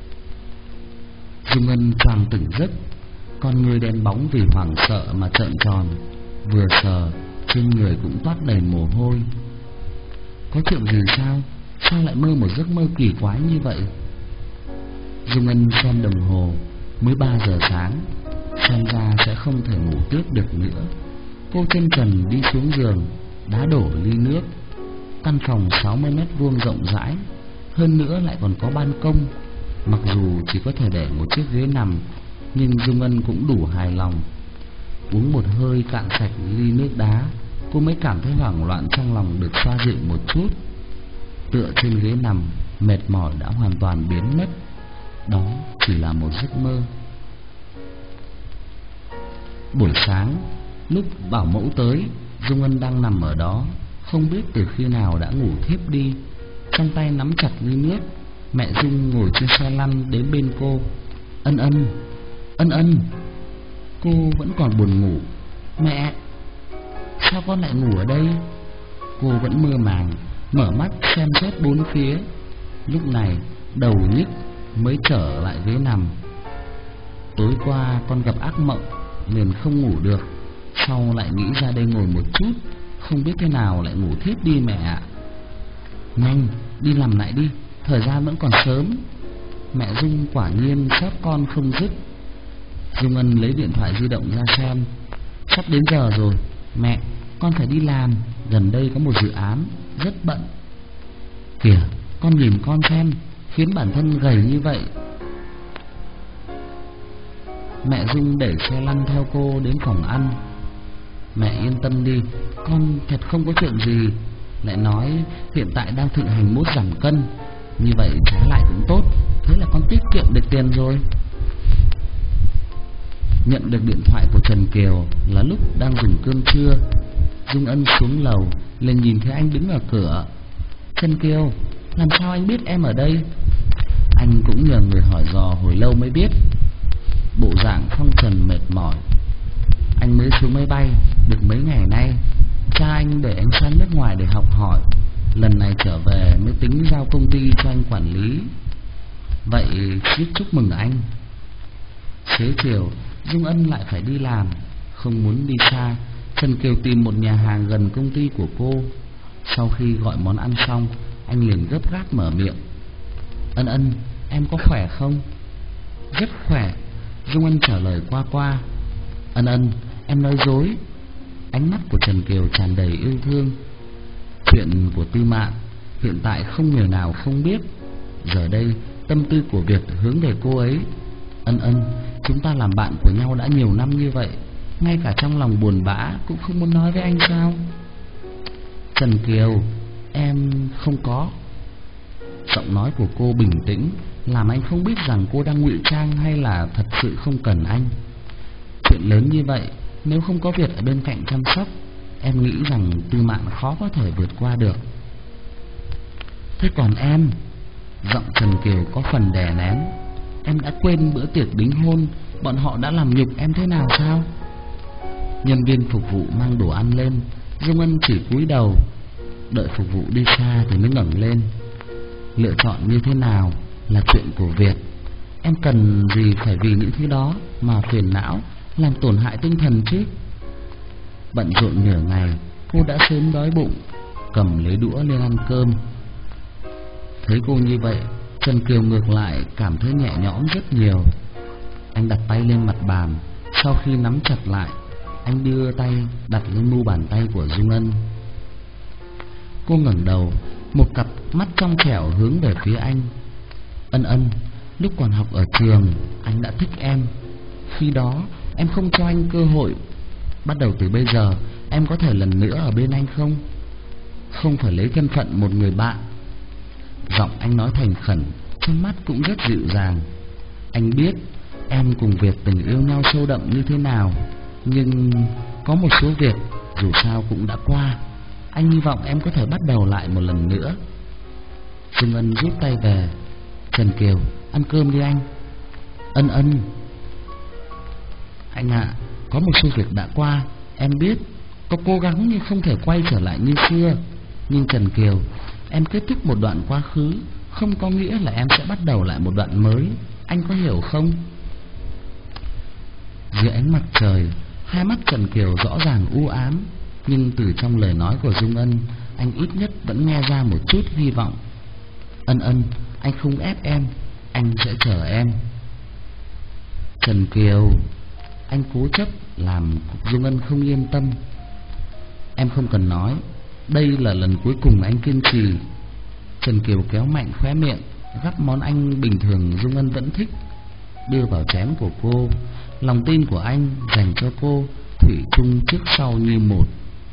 Dung Ân choàng tỉnh giấc, con người đen bóng vì hoảng sợ mà trợn tròn, vừa sờ trên người cũng toát đầy mồ hôi. Có chuyện gì sao? Sao lại mơ một giấc mơ kỳ quái như vậy? Dung Ân xem đồng hồ, mới ba giờ sáng, xem ra sẽ không thể ngủ tiếp được nữa. Cô chân trần đi xuống giường, đá đổ ly nước. Căn phòng sáu mươi mét vuông rộng rãi, hơn nữa lại còn có ban công. Mặc dù chỉ có thể để một chiếc ghế nằm, nhưng Dung Ân cũng đủ hài lòng. Uống một hơi cạn sạch ly nước đá, cô mới cảm thấy hoảng loạn trong lòng được xoa dịu một chút. Tựa trên ghế nằm, mệt mỏi đã hoàn toàn biến mất. Đó chỉ là một giấc mơ. Buổi sáng, lúc bảo mẫu tới, Dung Ân đang nằm ở đó, không biết từ khi nào đã ngủ thiếp đi. Trong tay nắm chặt ly nước, mẹ Dung ngồi trên xe lăn đến bên cô. Ân Ân, Ân Ân. Cô vẫn còn buồn ngủ. Mẹ, sao con lại ngủ ở đây? Cô vẫn mơ màng, mở mắt xem xét bốn phía. Lúc này đầu nhức mới trở lại ghế nằm. Tối qua con gặp ác mộng liền không ngủ được, sau lại nghĩ ra đây ngồi một chút, không biết thế nào lại ngủ thiếp đi mẹ ạ. Nhanh đi làm lại đi, thời gian vẫn còn sớm. Mẹ Dung quả nhiên sót con không dứt. Dung Ân lấy điện thoại di động ra xem. Sắp đến giờ rồi. Mẹ, con phải đi làm, gần đây có một dự án, rất bận. Kìa, con nhìn con xem, khiến bản thân gầy như vậy. Mẹ Dung đẩy xe lăn theo cô đến phòng ăn. Mẹ yên tâm đi, con thật không có chuyện gì. Lại nói hiện tại đang thịnh hành mốt giảm cân, như vậy trái lại cũng tốt, thế là con tiết kiệm được tiền rồi. Nhận được điện thoại của Trần Kiều là lúc đang dùng cơm trưa. Dung Ân xuống lầu liền nhìn thấy anh đứng ở cửa. Trần Kiều, làm sao anh biết em ở đây? Anh cũng nhờ người hỏi dò hồi lâu mới biết. Bộ dạng phong trần mệt mỏi. Anh mới xuống máy bay được mấy ngày nay. Cha anh để anh sang nước ngoài để học hỏi, lần này trở về mới tính giao công ty cho anh quản lý. Vậy xin chúc mừng anh. Xế chiều Dung Ân lại phải đi làm, không muốn đi xa. Trần Kiều tìm một nhà hàng gần công ty của cô. Sau khi gọi món ăn xong, anh liền gấp gáp mở miệng. Ân Ân, em có khỏe không? Rất khỏe, Dung Ân trả lời qua qua. Ân Ân, em nói dối. Ánh mắt của Trần Kiều tràn đầy yêu thương. Chuyện của Tư Mạn hiện tại không người nào không biết. Giờ đây tâm tư của Việt hướng về cô ấy. Ân Ân, chúng ta làm bạn của nhau đã nhiều năm như vậy, ngay cả trong lòng buồn bã cũng không muốn nói với anh sao? Trần Kiều, em không có. Giọng nói của cô bình tĩnh, làm anh không biết rằng cô đang ngụy trang hay là thật sự không cần anh. Chuyện lớn như vậy, nếu không có Việt ở bên cạnh chăm sóc, em nghĩ rằng Tư Mạn khó có thể vượt qua được. Thế còn em? Giọng Trần Kiều có phần đè nén. Em đã quên bữa tiệc đính hôn bọn họ đã làm nhục em thế nào sao? Nhân viên phục vụ mang đồ ăn lên, Dung Ân chỉ cúi đầu, đợi phục vụ đi xa thì mới ngẩng lên. Lựa chọn như thế nào là chuyện của Việt. Em cần gì phải vì những thứ đó mà phiền não, làm tổn hại tinh thần chứ? Bận rộn nửa ngày, cô đã sớm đói bụng, cầm lấy đũa lên ăn cơm. Thấy cô như vậy, Trần Kiều ngược lại cảm thấy nhẹ nhõm rất nhiều. Anh đặt tay lên mặt bàn, sau khi nắm chặt lại, anh đưa tay đặt lên mu bàn tay của Dung Ân. Cô ngẩng đầu, một cặp mắt trong trẻo hướng về phía anh. Ân Ân, lúc còn học ở trường, anh đã thích em. Khi đó, em không cho anh cơ hội. Bắt đầu từ bây giờ, em có thể lần nữa ở bên anh không? Không phải lấy thân phận một người bạn. Giọng anh nói thành khẩn, trong mắt cũng rất dịu dàng. Anh biết em cùng Việt từng yêu nhau sâu đậm như thế nào, nhưng có một số việc dù sao cũng đã qua. Anh hy vọng em có thể bắt đầu lại một lần nữa. Dung Ân rút tay về. Trần Kiều, ăn cơm đi anh. Ân Ân. Anh ạ, à, có một số việc đã qua, em biết. Có cố gắng nhưng không thể quay trở lại như xưa. Nhưng Trần Kiều, em kết thúc một đoạn quá khứ không có nghĩa là em sẽ bắt đầu lại một đoạn mới. Anh có hiểu không? Dưới ánh mặt trời, hai mắt Trần Kiều rõ ràng u ám, nhưng từ trong lời nói của Dung Ân, anh ít nhất vẫn nghe ra một chút hy vọng. Ân Ân, anh không ép em, anh sẽ chờ em. Trần Kiều, anh cố chấp làm Dung Ân không yên tâm. Em không cần nói, đây là lần cuối cùng anh kiên trì. Trần Kiều kéo mạnh khóe miệng, gắp món anh bình thường Dung Ân vẫn thích, đưa vào chén của cô. Lòng tin của anh dành cho cô thủy chung trước sau như một.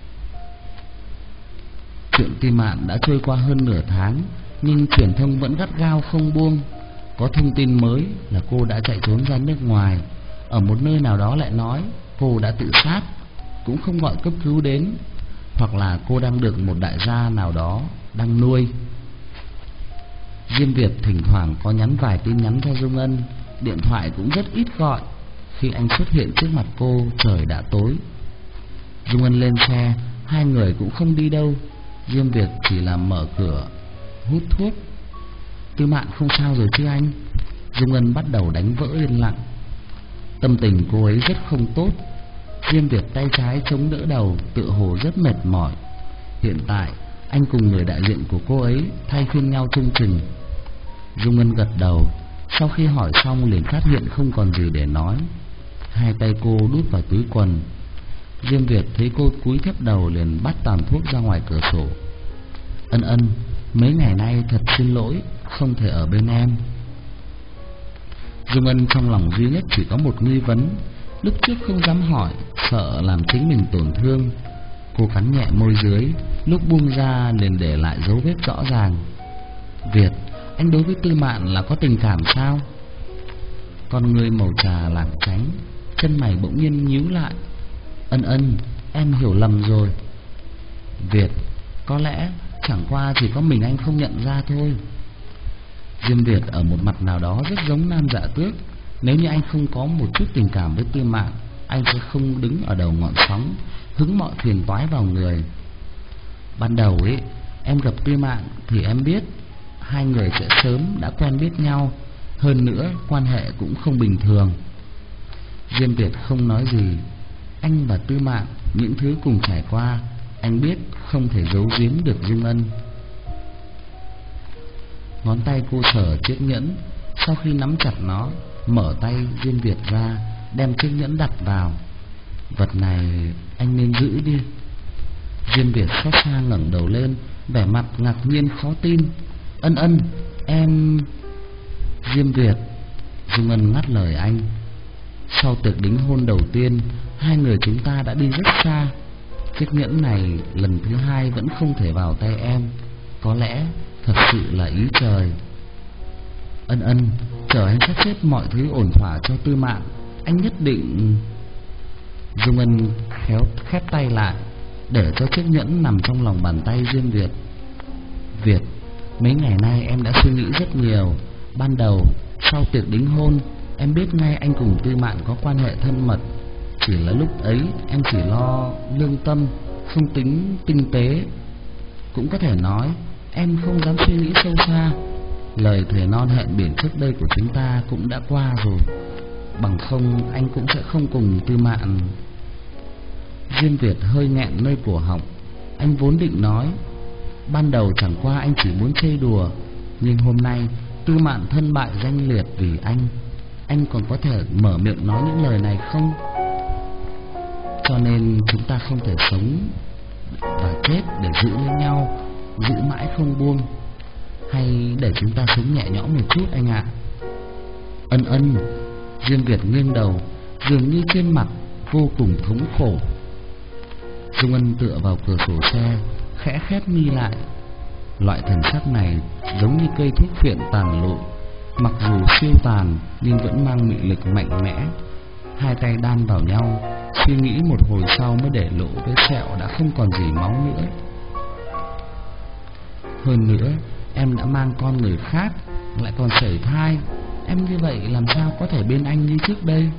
Chuyện Tư Mạn đã trôi qua hơn nửa tháng, nhưng truyền thông vẫn gắt gao không buông. Có thông tin mới là cô đã chạy trốn ra nước ngoài. Ở một nơi nào đó lại nói cô đã tự sát, cũng không gọi cấp cứu đến. Hoặc là cô đang được một đại gia nào đó đang nuôi. Diêm Việt thỉnh thoảng có nhắn vài tin nhắn cho Dung Ân, điện thoại cũng rất ít gọi. Khi anh xuất hiện trước mặt cô, trời đã tối. Dung Ân lên xe, hai người cũng không đi đâu. Diêm Việt chỉ là mở cửa, hút thuốc. Tư Mạn không sao rồi chứ anh? Dung Ân bắt đầu đánh vỡ yên lặng. Tâm tình cô ấy rất không tốt. Diêm Việt tay trái chống đỡ đầu, tựa hồ rất mệt mỏi. Hiện tại anh cùng người đại diện của cô ấy thay phiên nhau trông chừng. Dung Ân gật đầu. Sau khi hỏi xong liền phát hiện không còn gì để nói. Hai tay cô đút vào túi quần. Diêm Việt thấy cô cúi thấp đầu liền bắt tàn thuốc ra ngoài cửa sổ. Ân Ân, mấy ngày nay thật xin lỗi, không thể ở bên em. Dung Ân trong lòng duy nhất chỉ có một nghi vấn. Lúc trước không dám hỏi, sợ làm chính mình tổn thương. Cô cắn nhẹ môi dưới, lúc buông ra liền để lại dấu vết rõ ràng. Việt, anh đối với Tư Mạn là có tình cảm sao? Con người màu trà lảng tránh, chân mày bỗng nhiên nhíu lại. Ân Ân, em hiểu lầm rồi. Việt, có lẽ chẳng qua chỉ có mình anh không nhận ra thôi. Diêm Việt ở một mặt nào đó rất giống Nam Dạ Tước. Nếu như anh không có một chút tình cảm với Tư Mạn, anh sẽ không đứng ở đầu ngọn sóng, hứng mọi phiền toái vào người. Ban đầu ấy, em gặp Tư Mạn thì em biết hai người sẽ sớm đã quen biết nhau. Hơn nữa, quan hệ cũng không bình thường. Diêm Việt không nói gì. Anh và Tư Mạn, những thứ cùng trải qua, anh biết không thể giấu giếm được Dung Ân. Ngón tay cô sờ chiếc nhẫn. Sau khi nắm chặt nó, mở tay Diêm Việt ra, đem chiếc nhẫn đặt vào. Vật này anh nên giữ đi. Diêm Việt xót xa ngẩng đầu lên, vẻ mặt ngạc nhiên khó tin. Ân Ân, em... Diêm Việt. Dung Ân ngắt lời anh. Sau tiệc đính hôn đầu tiên, hai người chúng ta đã đi rất xa. Chiếc nhẫn này lần thứ hai vẫn không thể vào tay em. Có lẽ thật sự là ý trời. Ân Ân, chờ anh sắp xếp mọi thứ ổn thỏa cho Tư Mạn, anh nhất định... Dung Ân khéo khép tay lại, để cho chiếc nhẫn nằm trong lòng bàn tay Diêm Việt. Việt, mấy ngày nay em đã suy nghĩ rất nhiều. Ban đầu, sau tiệc đính hôn, em biết ngay anh cùng Tư Mạn có quan hệ thân mật. Chỉ là lúc ấy em chỉ lo lương tâm, không tính tinh tế. Cũng có thể nói em không dám suy nghĩ sâu xa. Lời thề non hẹn biển trước đây của chúng ta cũng đã qua rồi. Bằng không anh cũng sẽ không cùng Tư Mạn. Diêm Việt hơi nghẹn nơi cổ họng. Anh vốn định nói ban đầu chẳng qua anh chỉ muốn chơi đùa, nhưng hôm nay Tư Mạn thân bại danh liệt vì anh, anh còn có thể mở miệng nói những lời này không? Cho nên chúng ta không thể sống và chết để giữ lấy nhau, giữ mãi không buông. Hay để chúng ta sống nhẹ nhõm một chút anh ạ. Ân Ân. Diêm Việt nghiêng đầu, dường như trên mặt vô cùng thống khổ. Dung Ân tựa vào cửa sổ xe, khẽ khép mi lại. Loại thần sắc này giống như cây thuốc phiện tàn lụi, mặc dù siêu tàn nhưng vẫn mang mị lực mạnh mẽ. Hai tay đan vào nhau, suy nghĩ một hồi sau mới để lộ vết sẹo đã không còn gì máu nữa. Hơn nữa, em đã mang con người khác, lại còn sởi thai. Em như vậy làm sao có thể bên anh như trước đây?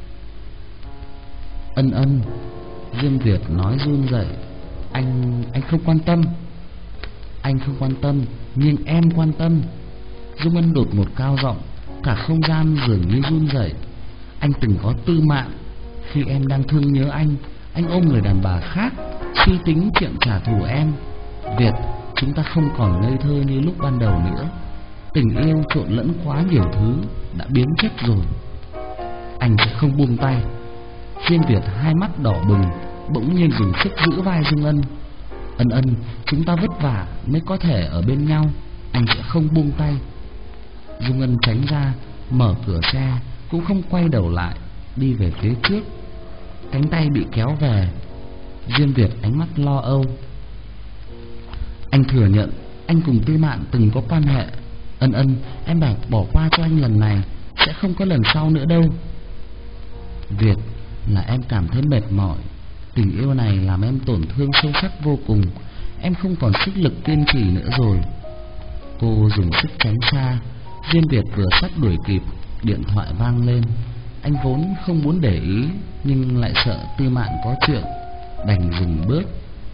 Ân Ân. Diêm Việt nói run rẩy. Anh, anh không quan tâm. Anh không quan tâm, nhưng em quan tâm. Dung Ân đột một cao giọng, cả không gian dường như run rẩy. Anh từng có Tư Mạn. Khi em đang thương nhớ anh, anh ôm người đàn bà khác, suy tính chuyện trả thù em. Việt, chúng ta không còn ngây thơ như lúc ban đầu nữa. Tình yêu trộn lẫn quá nhiều thứ, đã biến chất rồi. Anh sẽ không buông tay. Diêm Việt hai mắt đỏ bừng, bỗng nhiên dùng sức giữ vai Dung Ân. Ân Ân, chúng ta vất vả mới có thể ở bên nhau, anh sẽ không buông tay. Dung Ân tránh ra, mở cửa xe, cũng không quay đầu lại, đi về phía trước. Cánh tay bị kéo về. Diêm Việt ánh mắt lo âu. Anh thừa nhận anh cùng Tư Mạn từng có quan hệ. Ân Ân, em bảo bỏ qua cho anh lần này, sẽ không có lần sau nữa đâu. Việt, là em cảm thấy mệt mỏi. Tình yêu này làm em tổn thương sâu sắc vô cùng. Em không còn sức lực kiên trì nữa rồi. Cô dùng sức tránh xa. Diêm Việt vừa sắp đuổi kịp, điện thoại vang lên. Anh vốn không muốn để ý, nhưng lại sợ Tư Mạn có chuyện, đành dừng bước.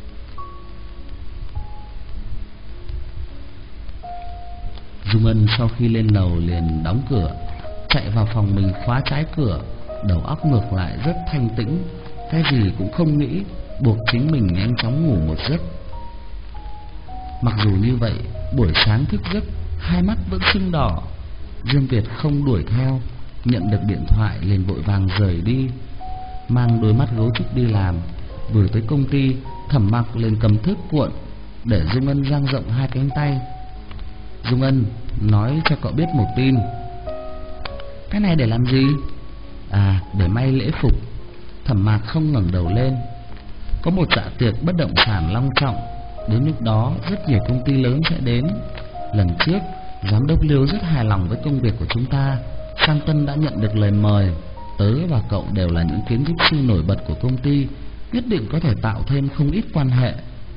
Dung Ân sau khi lên lầu liền đóng cửa, chạy vào phòng mình khóa trái cửa. Đầu óc ngược lại rất thanh tĩnh, cái gì cũng không nghĩ, buộc chính mình nhanh chóng ngủ một giấc. Mặc dù như vậy, buổi sáng thức giấc, hai mắt vẫn sưng đỏ. Diêm Việt không đuổi theo, nhận được điện thoại liền vội vàng rời đi, mang đôi mắt gấu trúc đi làm. Vừa tới công ty, Thẩm Mặc liền cầm thước cuộn, để Dung Ân dang rộng hai cánh tay. Dung Ân, nói cho cậu biết một tin. Cái này để làm gì? À, để may lễ phục. Thẩm Mạc không ngẩng đầu lên. Có một dạ tiệc bất động sản long trọng, đến lúc đó rất nhiều công ty lớn sẽ đến. Lần trước, giám đốc Liêu rất hài lòng với công việc của chúng ta. Sang Tân đã nhận được lời mời. Tớ và cậu đều là những kiến trúc sư nổi bật của công ty, nhất định có thể tạo thêm không ít quan hệ.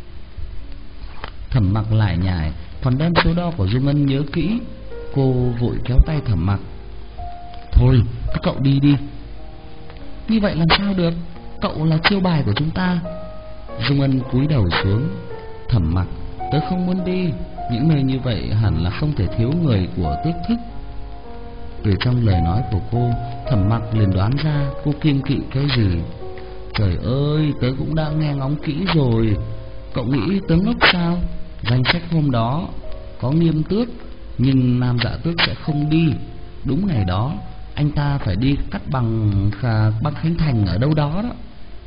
Thẩm Mặc lải nhải, còn đem số đo của Dung Ân nhớ kỹ. Cô vội kéo tay Thẩm Mặc. Thôi, các cậu đi đi. Như vậy làm sao được? Cậu là chiêu bài của chúng ta. Dung Ân cúi đầu xuống. Thẩm Mặc, tớ không muốn đi. Những nơi như vậy hẳn là không thể thiếu người của tước thức. Từ trong lời nói của cô, Thẩm Mặc liền đoán ra cô kiêng kỵ cái gì. Trời ơi, tớ cũng đã nghe ngóng kỹ rồi. Cậu nghĩ tớ ngốc sao? Danh sách hôm đó có Nghiêm Tước, nhưng Nam Dạ Tước sẽ không đi. Đúng ngày đó anh ta phải đi cắt bằng bằng Khánh Thành ở đâu đó đó.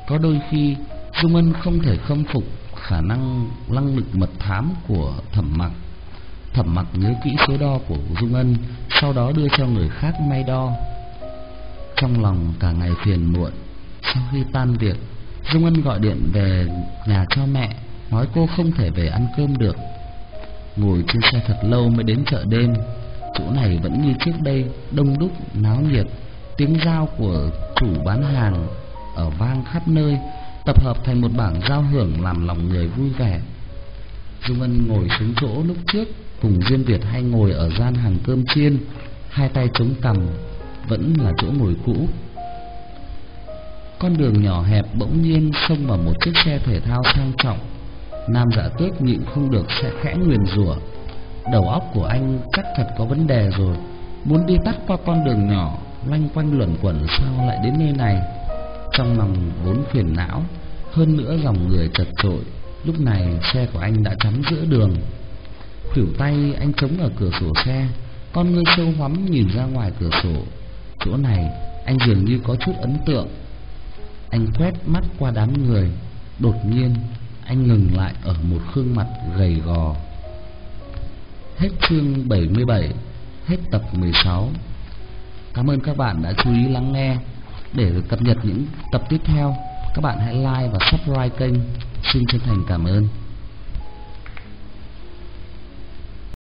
Có đôi khi Dung Ân không thể khâm phục khả năng năng lực mật thám của Thẩm Mặc. Thẩm Mặc nhớ kỹ số đo của Dung Ân, sau đó đưa cho người khác may đo. Trong lòng cả ngày phiền muộn, sau khi tan việc, Dung Ân gọi điện về nhà cho mẹ, nói cô không thể về ăn cơm được. Ngồi trên xe thật lâu mới đến chợ đêm. Chỗ này vẫn như trước đây, đông đúc, náo nhiệt. Tiếng rao của chủ bán hàng ở vang khắp nơi, tập hợp thành một bảng giao hưởng làm lòng người vui vẻ. Dung Ân ngồi xuống chỗ lúc trước cùng Diên Việt hay ngồi ở gian hàng cơm chiên, hai tay chống cằm, vẫn là chỗ ngồi cũ. Con đường nhỏ hẹp bỗng nhiên xông vào một chiếc xe thể thao sang trọng. Nam Dạ Tước nhịn không được sẽ khẽ nguyền rủa. Đầu óc của anh chắc thật có vấn đề rồi, muốn đi tắt qua con đường nhỏ loanh quanh luẩn quẩn sao lại đến nơi này. Trong lòng vốn phiền não, hơn nữa dòng người chật chội. Lúc này xe của anh đã chắn giữa đường. Khuỷu tay anh chống ở cửa sổ xe, con ngươi sâu hoắm nhìn ra ngoài cửa sổ. Chỗ này anh dường như có chút ấn tượng. Anh quét mắt qua đám người, đột nhiên anh ngừng lại ở một gương mặt gầy gò. Hết chương bảy mươi bảy, hết tập mười sáu. Cảm ơn các bạn đã chú ý lắng nghe. Để cập nhật những tập tiếp theo, các bạn hãy like và subscribe kênh. Xin chân thành cảm ơn.